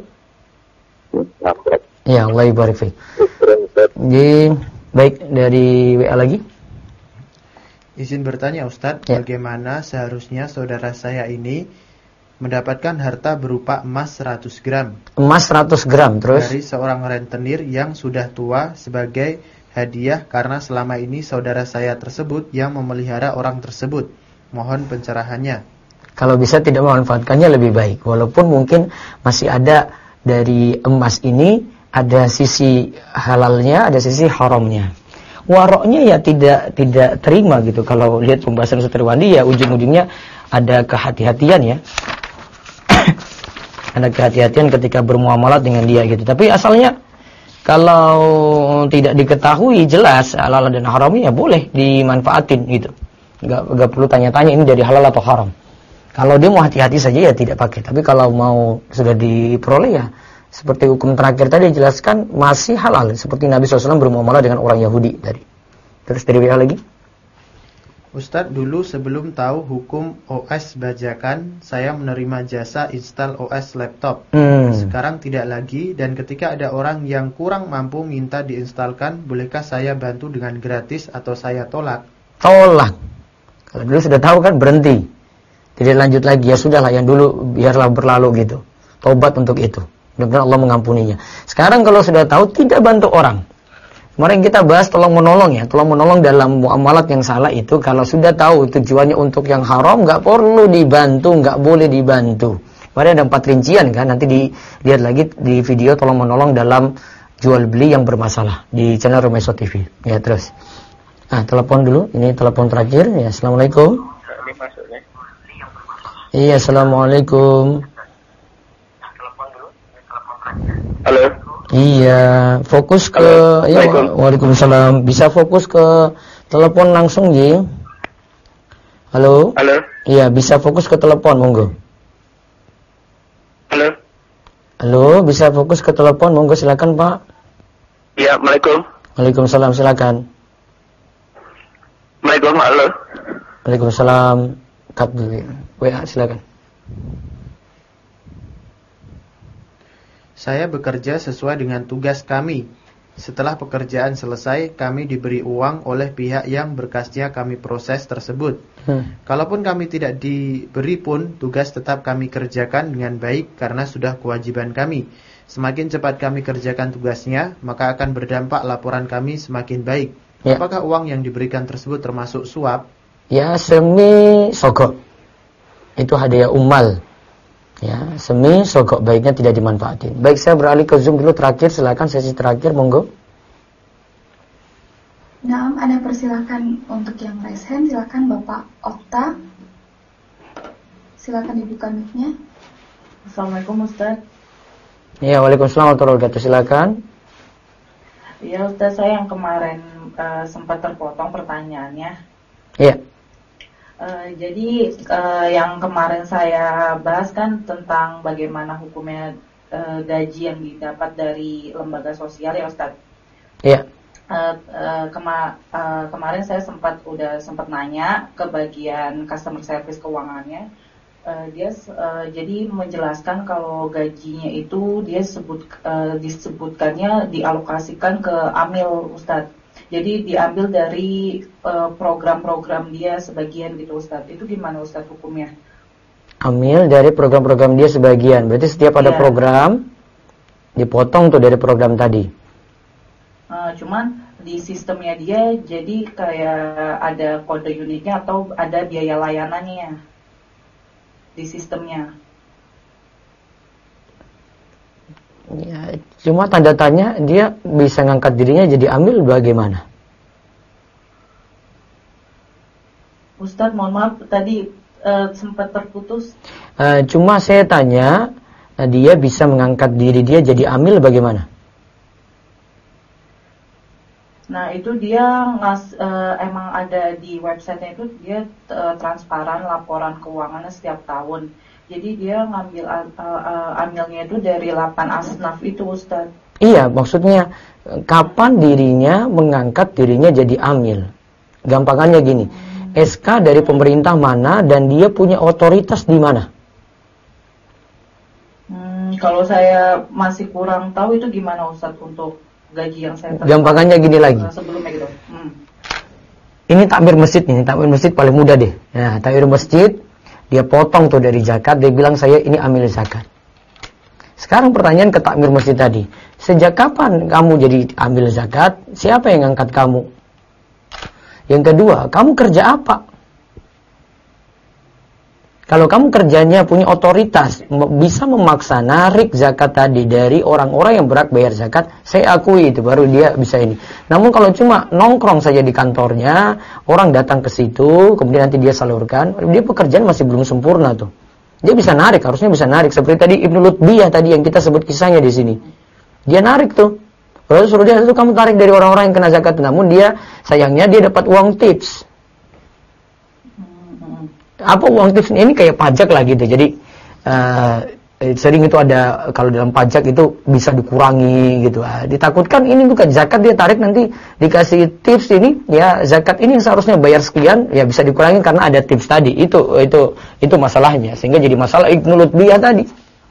Ya, Allah barik fiik. Baik, dari WA lagi. Izin bertanya Ustadz, bagaimana seharusnya saudara saya ini mendapatkan harta berupa emas 100 gram. Emas 100 gram, terus? Dari seorang rentenir yang sudah tua sebagai hadiah karena selama ini saudara saya tersebut yang memelihara orang tersebut. Mohon pencerahannya. Kalau bisa tidak memanfaatkannya lebih baik. Walaupun mungkin masih ada dari emas ini, ada sisi halalnya, ada sisi haramnya. Waroknya ya tidak terima gitu. Kalau lihat pembahasan Ustaz Irwandi ya ujung-ujungnya ada kehati-hatian ya. Ada kehati-hatian ketika bermuamalat dengan dia gitu. Tapi asalnya kalau tidak diketahui jelas halal dan haramnya ya boleh dimanfaatin gitu. Enggak perlu tanya-tanya ini dari halal atau haram. Kalau dia mau hati-hati saja ya tidak pakai. Tapi kalau mau sudah diperoleh ya seperti hukum terakhir tadi dijelaskan masih halal. Seperti Nabi SAW bermuamalah dengan orang Yahudi tadi. Terus dari WA lagi. Ustadz, dulu sebelum tahu hukum OS bajakan, saya menerima jasa install OS laptop. Sekarang tidak lagi, dan ketika ada orang yang kurang mampu minta diinstalkan, bolehkah saya bantu dengan gratis atau saya tolak? Tolak. Kalau dulu sudah tahu kan berhenti. Tidak lanjut lagi, ya sudahlah yang dulu biarlah berlalu gitu. Tobat untuk itu. Mudah-mudahan Allah mengampuninya. Sekarang kalau sudah tahu tidak bantu orang. Kemarin kita bahas tolong menolong ya. Tolong menolong dalam muamalat yang salah itu kalau sudah tahu tujuannya untuk yang haram nggak perlu dibantu, nggak boleh dibantu. Kemarin ada 4 rincian kan. Nanti dilihat lagi di video tolong menolong dalam jual beli yang bermasalah di channel Rumeso TV. Ya terus. Telepon dulu. Ini telepon terakhir ya. Assalamualaikum. Iya, assalamualaikum. Halo. Iya, fokus ke ya, Waalaikumsalam. Bisa fokus ke telepon langsung, Ji. Halo? Halo. Iya, bisa fokus ke telepon, monggo. Halo. Halo, bisa fokus ke telepon, monggo silakan, Pak. Iya, Assalamualaikum. Waalaikumsalam, silakan. Assalamualaikum, halo. Waalaikumsalam. Cut dulu. WA silakan. Saya bekerja sesuai dengan tugas kami. Setelah pekerjaan selesai, kami diberi uang oleh pihak yang berkasnya kami proses tersebut. Kalaupun kami tidak diberi pun, tugas tetap kami kerjakan dengan baik karena sudah kewajiban kami. Semakin cepat kami kerjakan tugasnya, maka akan berdampak laporan kami semakin baik. Ya. Apakah uang yang diberikan tersebut termasuk suap? Ya, semi sogok. Itu hadiah ummal. Ya, semi sogok, baiknya tidak dimanfaatin. Baik, saya beralih ke Zoom dulu terakhir, silakan sesi terakhir, monggo. Nah, ada persilakan untuk yang raise hand, silakan Bapak Okta. Silakan dibuka mic-nya. Assalamualaikum Ustaz. Ya, waalaikumsalam warahmatullahi wabarakatuh, silakan. Ya Ustaz, saya yang kemarin sempat terpotong pertanyaannya. Iya. Jadi yang kemarin saya bahas kan tentang bagaimana hukumnya gaji yang didapat dari lembaga sosial ya Ustaz. Iya. Kemarin saya sempat nanya ke bagian customer service keuangannya. Dia jadi menjelaskan kalau gajinya itu dia disebutkannya dialokasikan ke Amil Ustaz. Jadi diambil dari program-program dia sebagian gitu Ustaz. Itu gimana Ustaz hukumnya? Ambil dari program-program dia sebagian. Berarti setiap ada program Dipotong tuh dari program tadi. Cuman di sistemnya dia jadi kayak ada kode uniknya atau ada biaya layanannya di sistemnya. Ya, cuma tanda tanya dia bisa ngangkat dirinya jadi amil bagaimana? Ustadz, mohon maaf tadi sempat terputus. Cuma saya tanya, dia bisa mengangkat diri dia jadi amil bagaimana? Nah itu dia emang ada di websitenya itu dia transparan laporan keuangannya setiap tahun. Jadi dia ngambil amilnya itu dari 8 asnaf itu, Ustaz. Iya, maksudnya kapan dirinya mengangkat dirinya jadi amil? Gampangannya gini, SK dari pemerintah mana dan dia punya otoritas di mana? Kalau saya masih kurang tahu itu gimana, Ustaz, untuk gaji yang saya terima. Gampangannya gini lagi. Sebelumnya gitu. Ini takmir masjid nih, takmir masjid paling mudah deh. Nah, takmir masjid dia potong tuh dari zakat, dia bilang saya ini amil zakat. Sekarang pertanyaan ke takmir masjid tadi, sejak kapan kamu jadi amil zakat? Siapa yang ngangkat kamu? Yang kedua, kamu kerja apa? Kalau kamu kerjanya punya otoritas, bisa memaksa narik zakat tadi dari orang-orang yang berhak bayar zakat, saya akui itu baru dia bisa ini. Namun kalau cuma nongkrong saja di kantornya, orang datang ke situ, kemudian nanti dia salurkan, dia pekerjaan masih belum sempurna tuh. Dia bisa narik, harusnya bisa narik. Seperti tadi Ibnu Lutbiyah tadi yang kita sebut kisahnya di sini. Dia narik tuh. Lalu suruh dia itu kamu tarik dari orang-orang yang kena zakat. Namun dia sayangnya dia dapat uang tips. Apa uang tips ini kayak pajak lah gitu. Jadi sering itu ada kalau dalam pajak itu bisa dikurangi gitu. Ditakutkan ini bukan zakat dia tarik nanti dikasih tips ini ya zakat ini seharusnya bayar sekian ya bisa dikurangi karena ada tips tadi. Itu masalahnya sehingga jadi masalah Ibnu Lutbiyah tadi.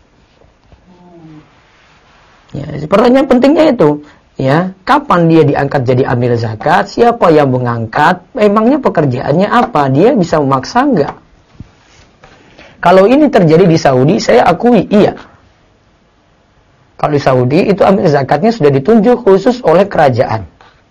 Ya, pertanyaan pentingnya itu ya, kapan dia diangkat jadi amil zakat? Siapa yang mengangkat? Emangnya pekerjaannya apa? Dia bisa memaksa enggak? Kalau ini terjadi di Saudi, saya akui iya. Kalau di Saudi itu amil zakatnya sudah ditunjuk khusus oleh kerajaan.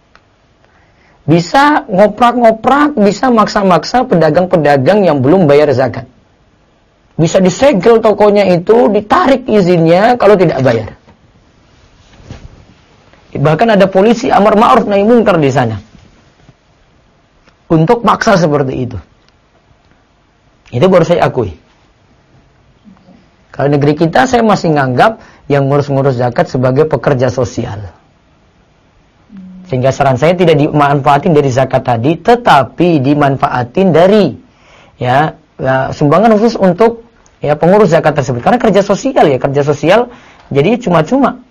Bisa ngoprak-ngoprak, bisa maksa-maksa pedagang-pedagang yang belum bayar zakat. Bisa disegel tokonya itu, ditarik izinnya kalau tidak bayar. Bahkan ada polisi amar ma'ruf nahi munkar di sana. Untuk maksa seperti itu. Itu baru saya akui. Kalau negeri kita saya masih nganggap yang ngurus-ngurus zakat sebagai pekerja sosial. Sehingga saran saya tidak dimanfaatin dari zakat tadi, tetapi dimanfaatin dari ya sumbangan khusus untuk ya pengurus zakat tersebut. Karena kerja sosial ya, kerja sosial jadi cuma-cuma.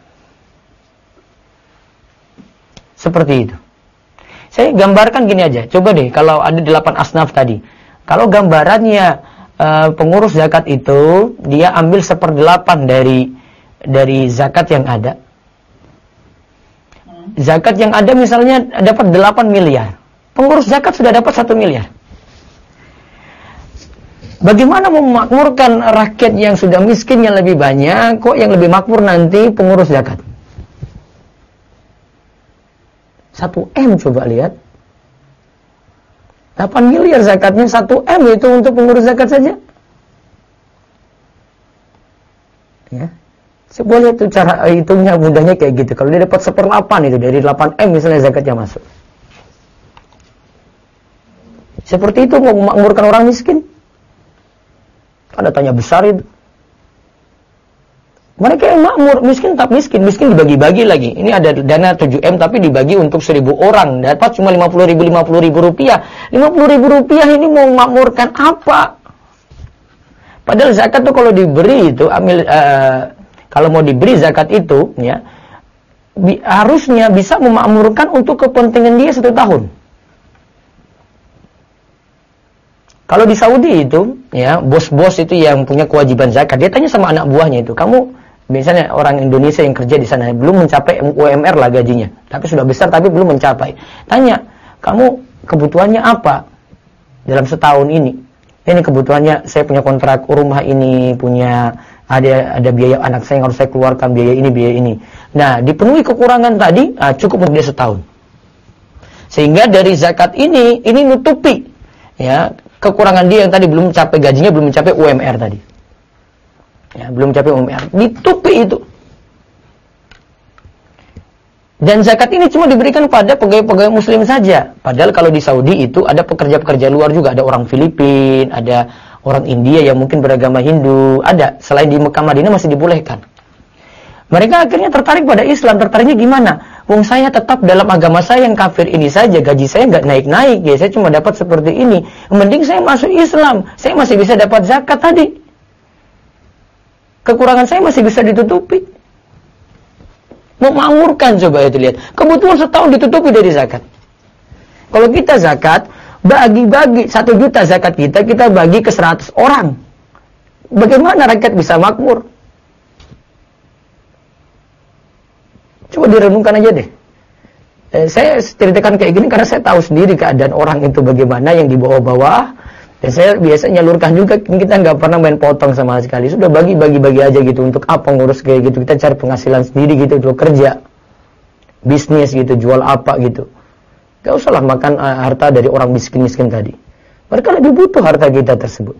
Seperti itu. Saya gambarkan gini aja. Coba deh kalau ada 8 asnaf tadi. Kalau gambarannya pengurus zakat itu dia ambil 1/8 dari zakat yang ada. Zakat yang ada misalnya dapat 8 miliar. Pengurus zakat sudah dapat 1 miliar. Bagaimana memakmurkan rakyat yang sudah miskin yang lebih banyak, kok yang lebih makmur nanti pengurus zakat? 1M coba lihat. 8 miliar zakatnya 1M itu untuk pengurus zakat saja. Ya. Coba lihat tuh cara hitungnya mudahnya kayak gitu. Kalau dia dapat 1/8 itu dari 8M misalnya zakatnya masuk. Seperti itu mau memakmurkan orang miskin. Ada tanya besar itu. Mereka yang makmur, miskin tak miskin dibagi-bagi lagi. Ini ada dana 7M tapi dibagi untuk 1.000 orang. Dapat cuma 50.000 rupiah. 50.000 rupiah ini mau memakmurkan apa? Padahal zakat tuh kalau diberi itu kalau mau diberi zakat itu ya harusnya bisa memakmurkan untuk kepentingan dia 1 tahun. Kalau di Saudi itu ya bos-bos itu yang punya kewajiban zakat, dia tanya sama anak buahnya itu, kamu misalnya orang Indonesia yang kerja di sana belum mencapai UMR lah gajinya, tapi sudah besar tapi belum mencapai. Tanya, kamu kebutuhannya apa dalam setahun ini? Ini kebutuhannya saya punya kontrak rumah ini, punya ada biaya anak saya yang harus saya keluarkan, biaya ini. Nah, dipenuhi kekurangan tadi, cukup untuk dia setahun. Sehingga dari zakat ini nutupi ya kekurangan dia yang tadi belum mencapai gajinya, belum mencapai UMR tadi. Ya, belum mencapai UMR, ditutupi itu. Dan zakat ini cuma diberikan pada pegawai-pegawai muslim saja. Padahal kalau di Saudi itu ada pekerja-pekerja luar juga, ada orang Filipina, ada orang India yang mungkin beragama Hindu, ada. Selain di Mekah Madinah masih dibolehkan. Mereka akhirnya tertarik pada Islam. Tertariknya gimana? Wong saya tetap dalam agama saya yang kafir ini saja, gaji saya nggak naik-naik, ya saya cuma dapat seperti ini. Mending saya masuk Islam, saya masih bisa dapat zakat tadi. Kekurangan saya masih bisa ditutupi. Memakmurkan, coba itu lihat. Kebutuhan setahun ditutupi dari zakat. Kalau kita zakat, bagi-bagi 1 juta zakat kita bagi ke 100 orang. Bagaimana rakyat bisa makmur? Coba direnungkan aja deh. Saya ceritakan kayak gini karena saya tahu sendiri keadaan orang itu bagaimana yang di bawah-bawah. Dan saya biasanya nyalurkan juga, kita nggak pernah main potong sama sekali. Sudah bagi aja gitu. Untuk apa ngurus kayak gitu? Kita cari penghasilan sendiri gitu, untuk kerja, bisnis gitu, jual apa gitu. Gak usahlah makan harta dari orang miskin-miskin tadi. Mereka lebih butuh harta kita tersebut.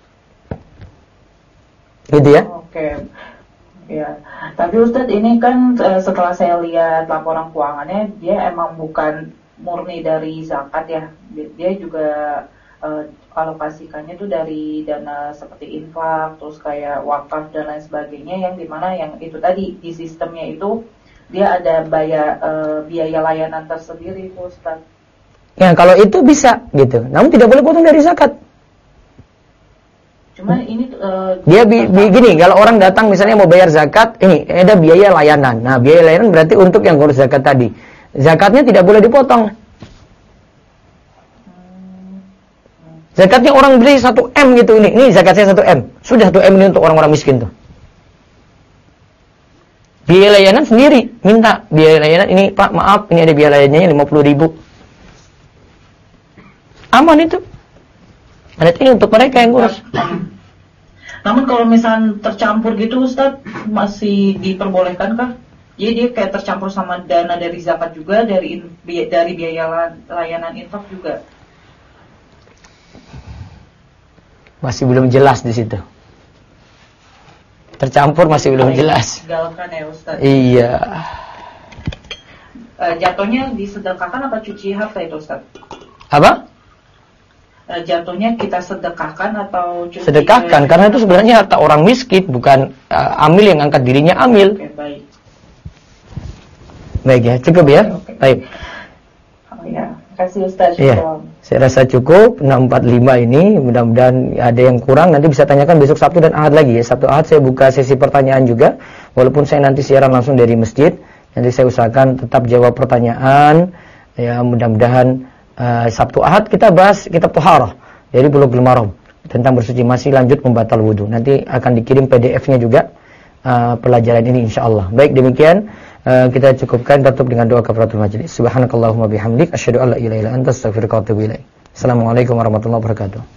Gitu ya? Oke. Ya, tapi Ustadz ini kan setelah saya lihat laporan keuangannya, dia emang bukan murni dari zakat ya. Dia juga alokasikannya tuh dari dana seperti infak, terus kayak wakaf dan lain sebagainya, yang dimana yang itu tadi di sistemnya itu dia ada biaya layanan tersendiri itu Ustadz. Ya kalau itu bisa gitu, namun tidak boleh potong dari zakat. Cuman ini dia gini, kalau orang datang misalnya mau bayar zakat, ini ada biaya layanan. Nah, biaya layanan berarti untuk yang ngurus zakat tadi. Zakatnya tidak boleh dipotong. Zakatnya orang beli 1 M gitu ini zakat saya 1 M. Sudah 1 M ini untuk orang-orang miskin tuh. Biaya layanan sendiri, minta biaya layanan ini Pak, maaf, ini ada biaya layanannya 50.000. Aman itu. Berarti ini untuk mereka yang ngurus. Namun kalau misalnya tercampur gitu Ustadz, masih diperbolehkan kah? Jadi dia kayak tercampur sama dana dari zakat juga, dari biaya layanan infak juga. Masih belum jelas di situ. Tercampur masih belum jelas. Tinggalkan ya Ustadz. Iya. Jatuhnya disedekahkan apa cuci harta itu Ustadz? Apa? Jatuhnya kita sedekahkan atau cuci? Sedekahkan, karena itu sebenarnya harta orang miskin, bukan amil yang angkat dirinya amil. Oke, baik. Baik ya, cukup ya. Oke. Baik. Oh ya, kasih Ustaz. Iya, saya rasa cukup 645 ini. Mudah-mudahan ada yang kurang, nanti bisa tanyakan besok Sabtu dan Ahad lagi ya. Sabtu Ahad saya buka sesi pertanyaan juga, walaupun saya nanti siaran langsung dari masjid. Nanti saya usahakan tetap jawab pertanyaan. Ya, mudah-mudahan Sabtu Ahad kita bahas kitab Thaharah dari Bulughul Maram tentang bersuci, masih lanjut membatal wudu. Nanti akan dikirim PDF-nya juga pelajaran ini insyaallah. Baik, demikian kita cukupkan, tutup dengan doa kafaratul majelis. Subhanakallahumma bihamdik asyhadu an la ilaha illa anta astaghfiruka wa atubu ilaik. Assalamualaikum warahmatullahi wabarakatuh.